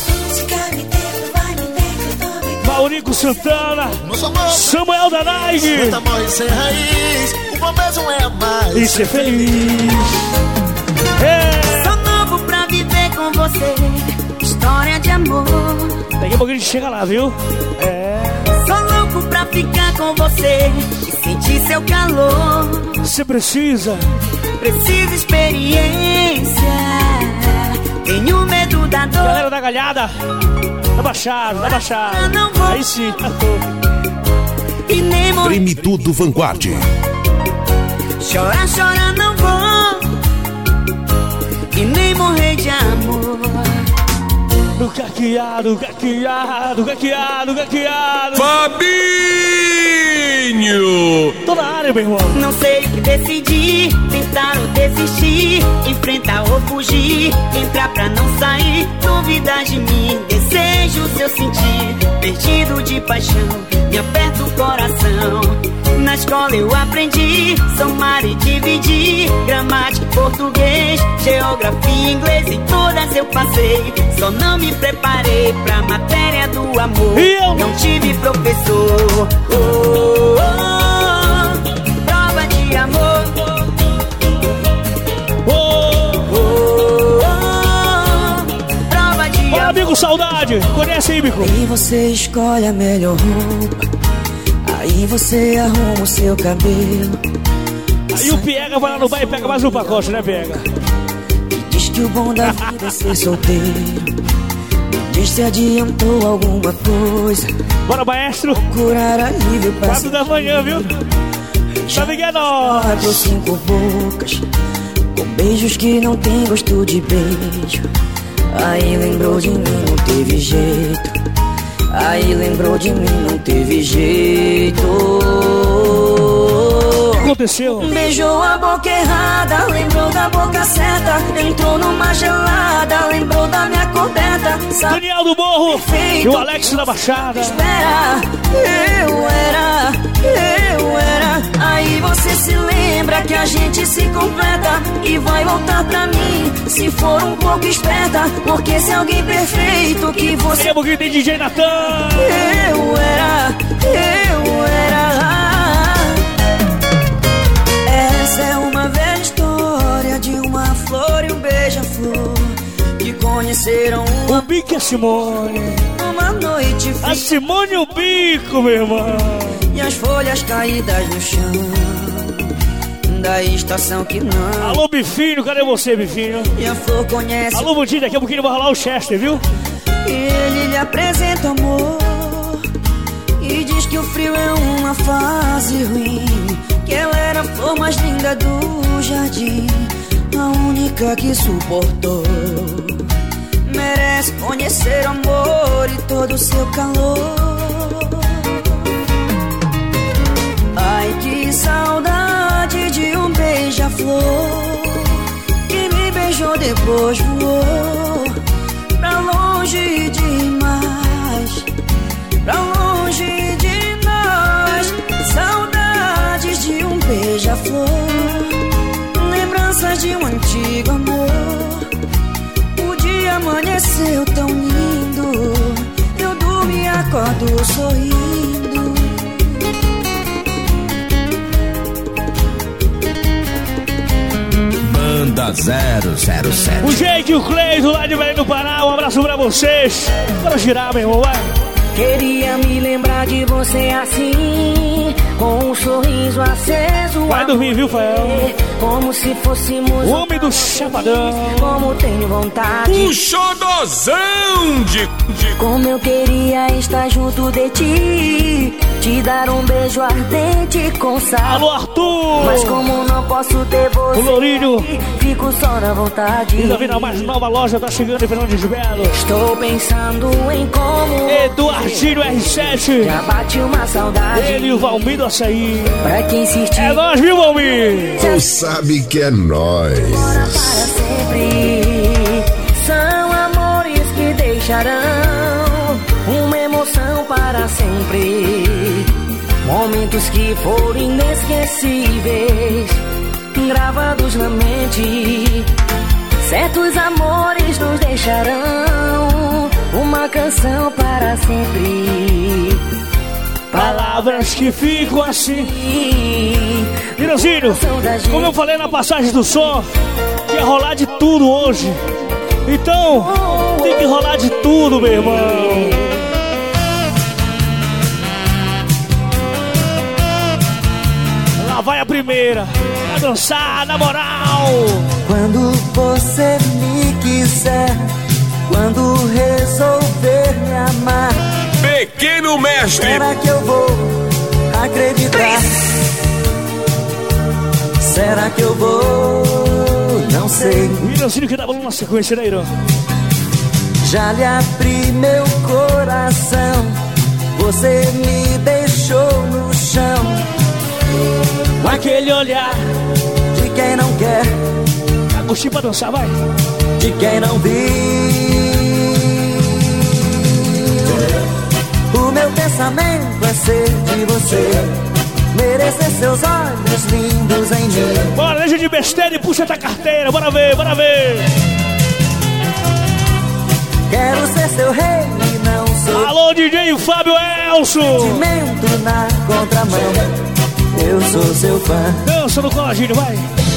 S2: Maurico Santana, Samuel da Nike.
S15: Muita morre sem raiz, o bom mesmo é amar
S2: e ser feliz. É.
S12: Sou novo pra viver com você, história de amor.
S2: Daqui a pouco a gente chega lá, viu? É.
S12: Sou louco pra ficar com você e sentir seu calor.
S2: Você precisa?
S12: Preciso experiência. Tenho medo da dor.
S2: Galera da Galhada, tá baixado, tá baixado. Aí sim.
S12: E nem morrer.
S9: Treme tudo Vanguard.
S12: Chorar, chorar não vou. E nem morrer de amor.
S2: No caqueado, caqueado, caqueado, caqueado.
S9: Fabinho!
S2: Tô na área, meu irmão.
S12: Não sei o que decidir, tentar ou desistir, enfrentar ou fugir, entrar pra não sair, duvidar de mim, desejo seu sentir, perdido de paixão, me aperto
S3: coração. Na escola eu aprendi somar e dividir, gramática, português, geografia, inglês e todas eu passei. Só não me preparei pra matéria do amor. Eu não tive professor. Oh, oh, oh, prova de amor.
S2: Oh, oh,
S3: oh, prova de amor.
S2: Fala, Bico, saudade. Conhece aí, Bico?
S3: E você escolhe a melhor roupa, aí você arruma o seu cabelo.
S2: Aí o Piega vai lá no bar e pega mais um pacote, né, Piega?
S3: Diz que o bom da vida é ser solteiro. Diz se adiantou alguma coisa.
S2: Bora, maestro.
S3: Curar alívio pra
S2: quatro da manhã, viu? Sabe que é nós.
S3: Quatro, cinco bocas, com beijos que não tem gosto de beijo. Aí lembrou de mim, não teve jeito. Aí lembrou de mim, não teve jeito.
S2: O que aconteceu?
S3: Beijou a boca errada, lembrou da boca certa. Entrou numa gelada, lembrou da minha coberta.
S2: Daniel do Morro e o Alex da Baixada.
S3: Espera, eu era, eu era. Aí você se lembra que a gente se completa e vai voltar pra mim, se for um pouco esperta. Porque se alguém perfeito que você...
S2: É porque tem D J Natan.
S3: Eu era, eu era. Essa é uma velha história de uma flor e um beija-flor que conheceram
S2: uma... O Bico e a Simone.
S3: Uma noite fria.
S2: A Simone e o Bico, meu irmão.
S3: E as folhas caídas no chão da estação que não.
S2: Alô, Bifinho, cadê você, Bifinho?
S3: E a flor conhece.
S2: Alô, Budinho, daqui a pouquinho vai rolar o Chester, viu?
S3: E ele lhe apresenta amor e diz que o frio é uma fase ruim, que ela era a flor mais linda do jardim, a única que suportou. Merece conhecer o amor e todo o seu calor. Ai, que saudade de um beija-flor que me beijou depois voou pra longe demais, pra longe de nós. Saudades de um beija-flor, lembranças de um antigo amor. O dia amanheceu tão lindo, eu durmo e acordo sorrindo.
S23: Banda zero zero sete.
S2: O Jake e o Cleiton lá de Belém do Pará, um abraço pra vocês. Bora girar, meu irmão, vai.
S3: Queria me lembrar de você assim, com um sorriso aceso.
S2: Vai dormir, viu, Fael?
S3: Como se fôssemos
S2: o homem do Chapadão.
S3: Como tenho vontade.
S1: Um xodozão de, de...
S3: Como eu queria estar junto de ti, te dar um beijo ardente com sal.
S2: Alô, Arthur!
S3: Mas como não posso ter você,
S2: o Lourinho,
S3: fico só na vontade.
S2: E Davi, na mais nova loja, tá chegando em Fernando de Belo.
S3: Estou pensando em como
S2: Eduardinho R sete.
S3: Já bate uma saudade.
S2: Ele e o Valmir do Açaí.
S3: Pra quem insistir.
S2: É nós, viu, Valmir?
S21: Tu sabe que é nós.
S3: Para sempre. São amores que deixarão uma emoção para sempre. Momentos que foram inesquecíveis, gravados na mente. Certos amores nos deixarão uma canção para sempre.
S2: Palavras que ficam assim. Mirozinho, como eu falei na passagem do som, que ia rolar de tudo hoje. Então, tem que rolar de tudo, meu irmão. Lá vai a primeira, vai dançar na moral.
S3: Quando você me quiser, quando resolver me amar,
S1: Pequeno Mestre,
S3: será que eu vou acreditar? Será que eu vou? Não sei.
S2: Mirozinho que dá bom na sequência, né, Irã?
S3: Já lhe abri meu coração, você me deixou no chão,
S2: com aquele olhar
S3: de quem não quer.
S2: Agostinho pra dançar, vai.
S3: De quem não viu. O meu pensamento é ser de de você merecer seus olhos lindos em mim.
S2: Bora, deixa de besteira e puxa tua carteira. Bora ver, bora ver.
S3: Quero ser seu rei e não sou.
S2: Alô, D J Fábio Elso.
S3: Sentimento na contramão. Eu sou seu fã.
S2: Dança no coladinho, vai.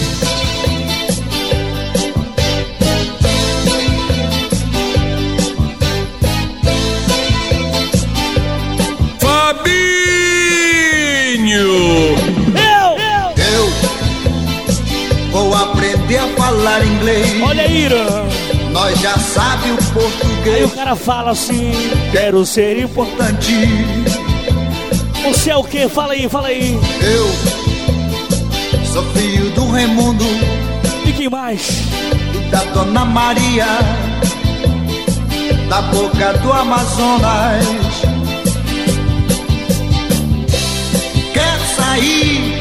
S1: Eu,
S7: eu vou aprender a falar inglês.
S2: Olha aí, Ira.
S7: Nós já sabe o português.
S2: Aí o cara fala assim: quero ser importante. Você é o que? Fala aí, fala aí.
S7: Eu sou filho do Raimundo.
S2: E quem mais?
S7: E da Dona Maria, da boca do Amazonas. Quero sair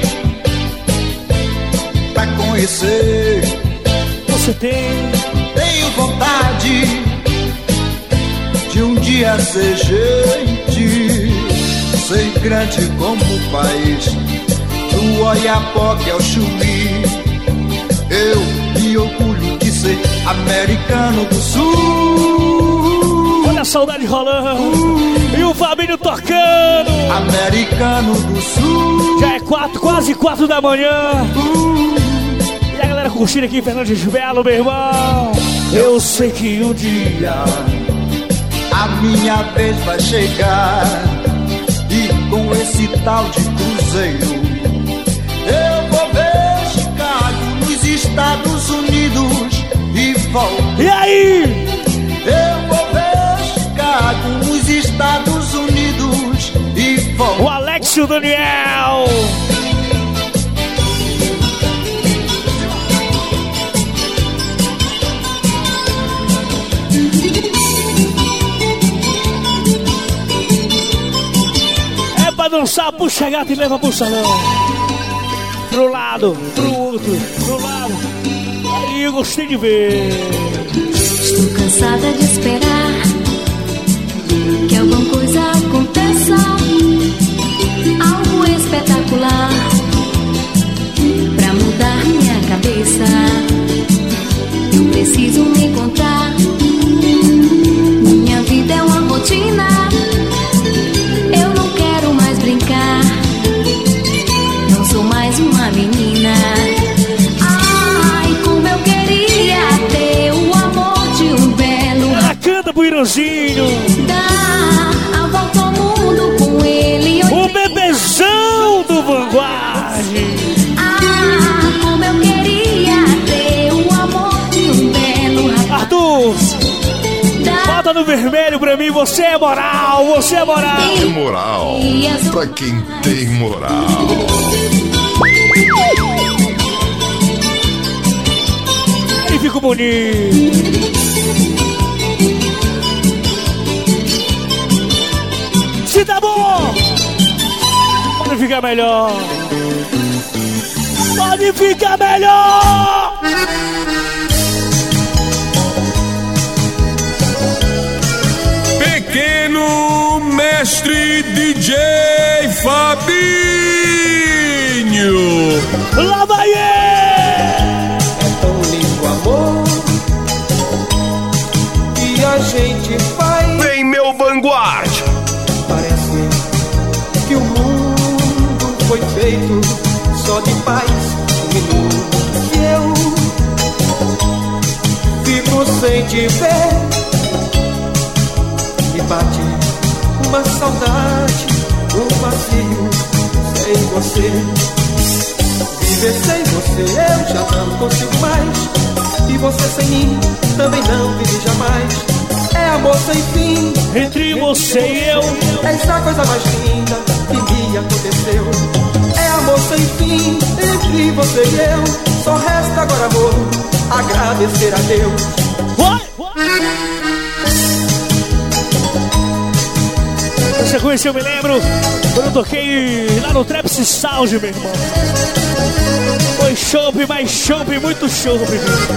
S7: pra conhecer.
S2: Você tem?
S7: Tenho vontade de um dia ser gente, ser grande como o país do Oiapoque ao Chuí. Eu me orgulho de ser americano do sul.
S2: Olha a saudade rolando. Uh, e o Fabinho tocando.
S7: Americano do sul.
S2: Já é quatro, quase quatro da manhã. Uh, e a galera curtindo aqui em Fernandes Belo, meu irmão. Eu sei que um dia
S7: a minha vez vai chegar. E com esse tal de cruzeiro eu vou ver Chicago nos Estados Unidos e volto.
S2: E aí?
S7: Eu vou ver Chicago nos Estados Unidos e volto.
S2: O Alex e o Daniel. Dançar, puxa a gata e leva pro salão. Pro lado, pro outro, pro lado. Aí eu gostei de ver.
S6: Estou cansada de esperar que alguma coisa aconteça, algo espetacular pra mudar minha cabeça. Eu preciso me encontrar. Minha vida é uma rotina. Eu não quero mais brincar. Não sou mais uma menina. Ai, como eu queria ter o amor de um belo.
S2: Ela canta pro Iranzinho.
S6: Dar a volta ao mundo com ele.
S2: O bebezão do Vanguard.
S6: Ah, como eu queria ter o amor de um belo rapaz.
S2: Arthur, bota no vermelho pra mim, você é moral, você é moral.
S1: É moral pra quem tem moral.
S2: E fico bonito. Se tá bom, pode ficar melhor. Pode ficar melhor.
S1: Pequeno mestre D J Fabinho.
S2: Lá vai ele.
S14: É tão lindo o amor que a gente faz.
S1: Vem, meu Vanguard.
S14: Parece que o mundo foi feito só de paz. Um minuto que eu fico sem te ver. Me bate uma saudade, um vazio sem você. Viver sem você eu já não consigo mais. E você sem mim também não vive jamais. É amor sem fim
S2: entre você e eu.
S14: Essa coisa mais linda que me aconteceu. É amor sem fim entre você e eu. Só resta agora, amor, agradecer a Deus.
S2: Essa sequência eu me lembro quando eu toquei lá no Trapse Sound, meu irmão. Foi chope, mais chope, muito chope.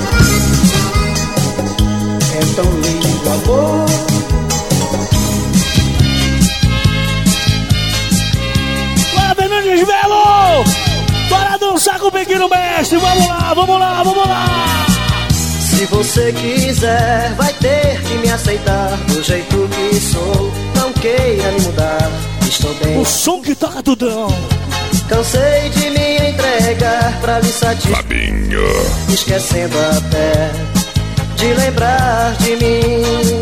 S14: É tão lindo o amor
S2: pequeno mestre. Vamos lá, vamos lá, vamos lá.
S10: Se você quiser, vai ter que me aceitar do jeito que sou. Não queira me mudar, estou bem.
S2: O som que toca tudão.
S10: Cansei de me entregar pra lhe satisfazer,
S1: Fabinho.
S10: esquecendo até de lembrar de mim.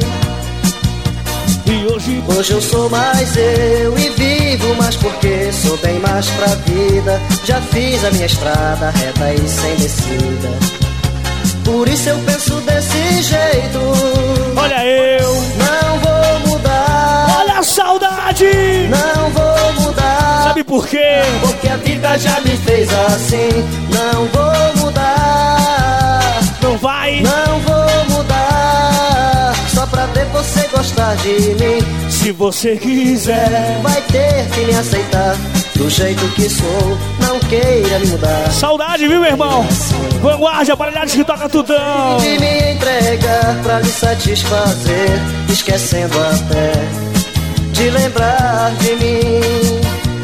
S2: E hoje,
S10: hoje eu sou mais eu e vivo mais porque sou bem mais pra vida. Já fiz a minha estrada reta e sem descida. Por isso eu penso desse jeito.
S2: Olha eu,
S10: não vou mudar.
S2: Olha a saudade,
S10: não vou mudar.
S2: Sabe por quê?
S10: Porque a vida já me fez assim. Não vou mudar.
S2: Não vai.
S10: Não vou mudar. Só pra ver você gostar de mim.
S2: Se você quiser,
S10: vai ter que me aceitar do jeito que sou. Não queira me mudar.
S2: Saudade, viu, meu irmão? Vanguarda, aparelhagem que toca tudão.
S10: De me entregar pra lhe satisfazer, esquecendo até de lembrar de mim.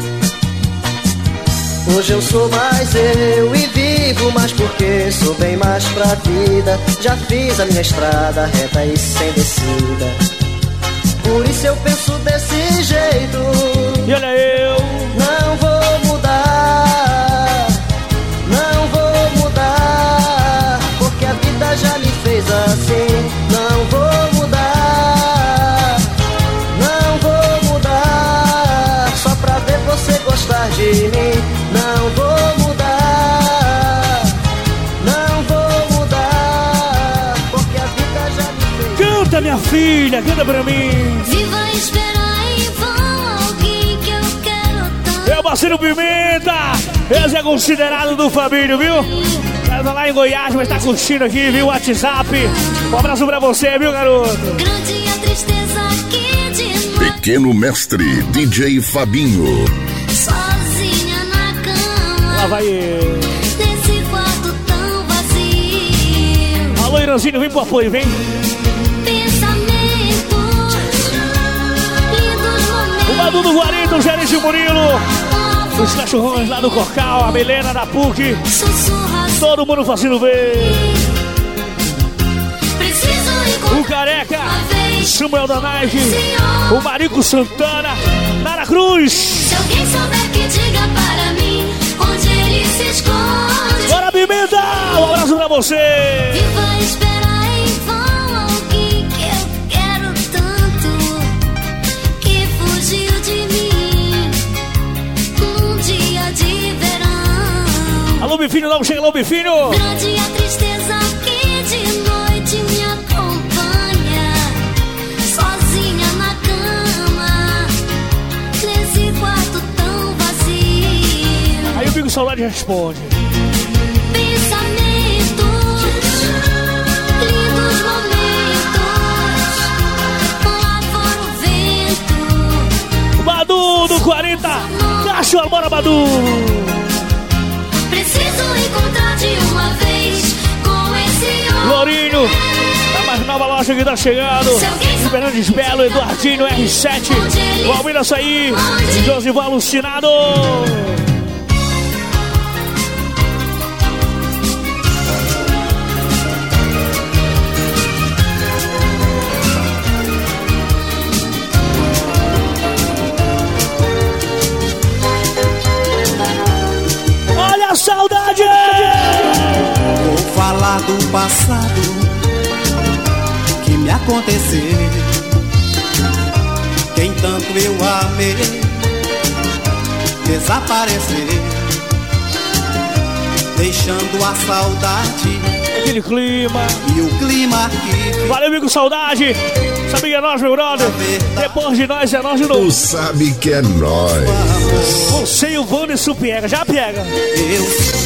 S10: Hoje eu sou mais eu e vivo mais porque sou bem mais pra vida. Já fiz a minha estrada reta e sem descida. Por isso eu penso desse jeito.
S2: E olha eu,
S10: não vou mudar. Não vou mudar. Porque a vida já me fez assim. Não vou mudar. Não vou mudar. Só pra ver você gostar de mim. Não vou mudar. Não vou mudar. Porque a vida já me fez.
S2: Canta, minha filha, canta pra mim.
S6: Viva esperar em vão alguém que eu quero tanto.
S2: Meu parceiro Pimenta, esse é considerado do Fabinho, viu? O cara tá lá em Goiás, mas tá curtindo aqui, viu? WhatsApp. Um abraço pra você, viu, garoto?
S6: Grande a tristeza aqui de noite.
S1: Pequeno mestre D J Fabinho.
S6: Sozinha na cama.
S2: Lá vai ele.
S6: Nesse quarto tão vazio.
S2: Alô, Iranzinho, vem pro apoio, vem. O Badu do Guarita, o Gerente Murilo, os cachorrões lá do Corcal, a Milena da P U C, todo mundo fazendo bem. O Careca, Samuel da Nike, o Marico Santana, Nara Cruz.
S6: Se alguém souber que diga para mim onde ele se esconde.
S2: Bora, Pimenta, um abraço pra você.
S6: Viva esperar em vão alguém que eu quero tanto, que fugiu de mim num dia de verão.
S2: Alô, Bifinho, não chega, alô, Bifinho.
S6: Grande a tristeza que de noite me acompanha, sozinha na cama, nesse quarto tão vazio.
S2: Aí o Bico Saudade responde.
S6: Pensamentos, lindos momentos, lá fora o vento.
S2: Badu do quarenta, Cachorro, bora, Badu.
S6: Preciso encontrar de uma vez com esse homem.
S2: Lourinho, a mais nova loja que tá chegando. Fernandes Belo, Eduardinho, R sete, o Almir Açaí, Josival Alucinado. Olha a saudade!
S16: Vou falar do passado que me aconteceu. Quem tanto eu amei desaparecer, deixando a saudade.
S2: Aquele clima.
S16: E o clima que...
S2: Valeu, amigo, saudade. Sabe que é nós, meu brother? Depois de nós, é nós de novo.
S1: Tu sabe que é nós.
S2: Você e o Wanderson pega, já pega.
S16: Eu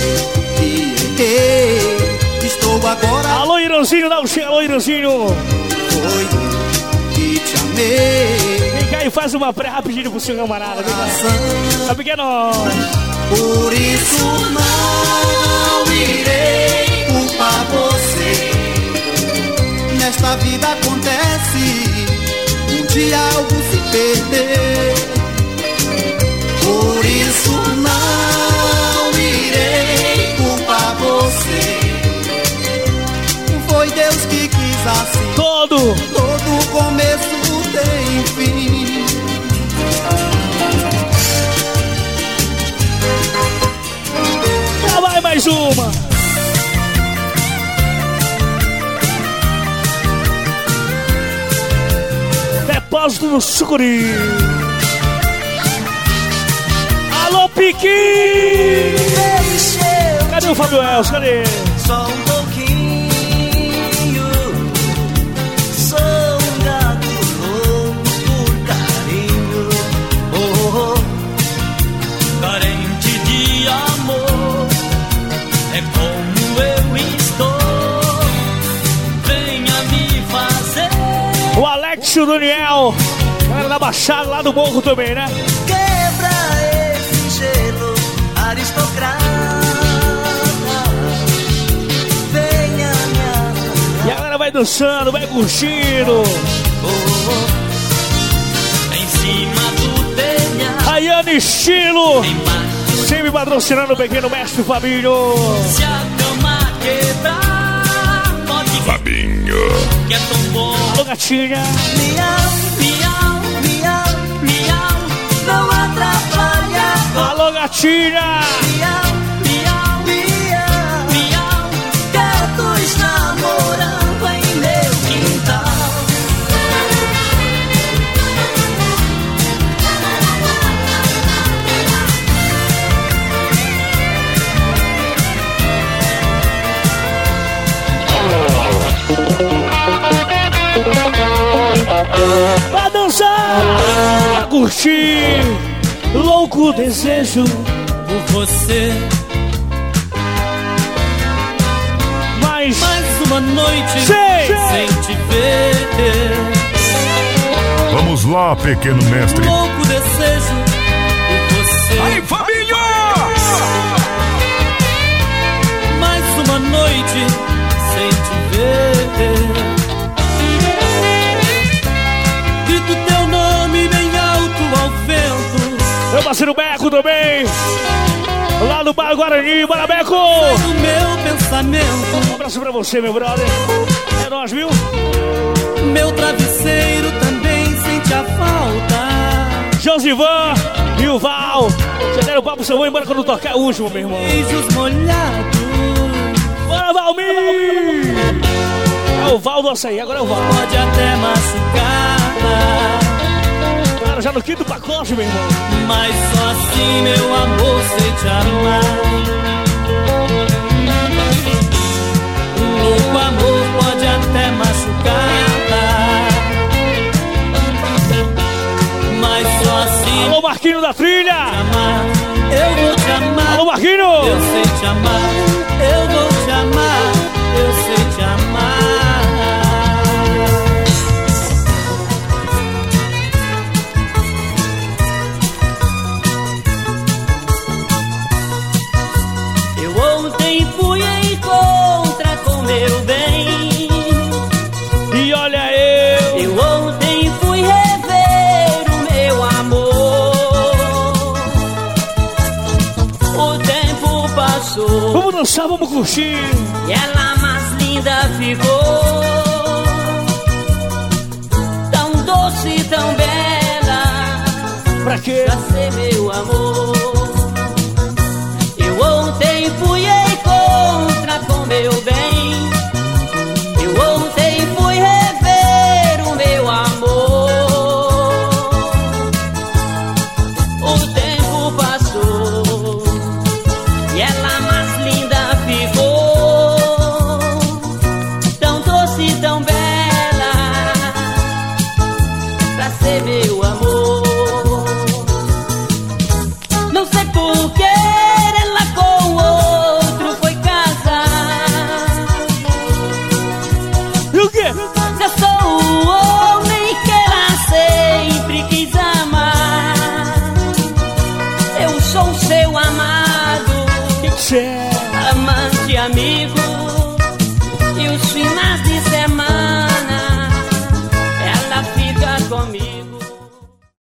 S16: que estou agora.
S2: Alô, Iranzinho, dá um cheiro, alô, Iranzinho.
S16: Foi que te amei.
S2: Vem cá e faz uma pré rapidinho pro seu camarada. Sabe que é nós.
S16: Por isso não irei culpar você. Nesta vida acontece um dia algo se perder. Por isso não irei Todo começo tem fim.
S2: Já vai mais uma. Depósito no Sucuri. Alô, Piqui! Cadê o Fábio Els? Cadê?
S16: Só um pouquinho. Sou um gato louco por carinho. Oh, oh. Carente de amor. É como eu estou. Venha me fazer.
S2: O Alex e o Daniel. Galera da Baixada, lá do Morro também, né?
S16: Quebra esse gelo aristocrata. Venha me
S2: E a galera vai dançando, vai curtindo.
S16: oh, oh. Em cima do telhado.
S2: Rayane Estilo. Sempre patrocinando o pequeno mestre Fabinho.
S16: Se a cama quebrar, pode
S1: Fabinho.
S16: que é tão bom.
S2: Alô, gatinha.
S16: Miau, miau, miau, miau. Não atrapalha.
S2: Alô, gatinha.
S16: Miau, miau, miau, miau. Gatos namorando em meu quintal.
S2: Pra dançar, pra curtir. Louco desejo
S16: por você.
S2: Mais,
S16: mais uma noite
S2: Sei.
S16: sem te ver.
S9: Vamos lá, pequeno mestre.
S16: Louco desejo por você.
S9: Aí, Fabinho!
S16: Mais uma noite sem te ver. Grito teu nome bem alto ao vento.
S2: Meu parceiro Beco também. Lá no Bar Guarani, bora Beco!
S16: Do meu pensamento.
S2: Um abraço pra você, meu brother. É nóis, viu?
S16: Meu travesseiro também sente a falta.
S2: Josivan e o Val. Você deram o papo, seu vou embora quando tocar o último, meu irmão.
S16: Beijos molhados.
S2: Bora, Valmir! É o Val do açaí, agora é o Val.
S16: Pode até machucar.
S2: Cara, já no quinto pacote, meu irmão.
S16: Mas só assim, meu amor, sei te amar. O amor pode até machucar. Mas só assim.
S2: Alô, Marquinho da trilha!
S16: Amar, eu vou te amar.
S2: Alô, Marquinho!
S16: Eu sei te amar. Eu vou te amar. Eu sei te amar. Fui em contra com meu bem.
S2: E olha eu.
S16: Eu ontem fui rever o meu amor. O tempo passou.
S2: Vamos dançar, vamos curtir.
S16: E ela mais linda ficou. Tão doce, tão bela.
S2: Pra quê?
S16: Pra ser meu amor. Eu ontem fui em contra com meu bem. Eu ontem fui rever o meu amor. O tempo passou e ela mais linda ficou. Tão doce, tão bela. Pra ser meu amor. Não sei porquê. Amante, amigo, e os finais de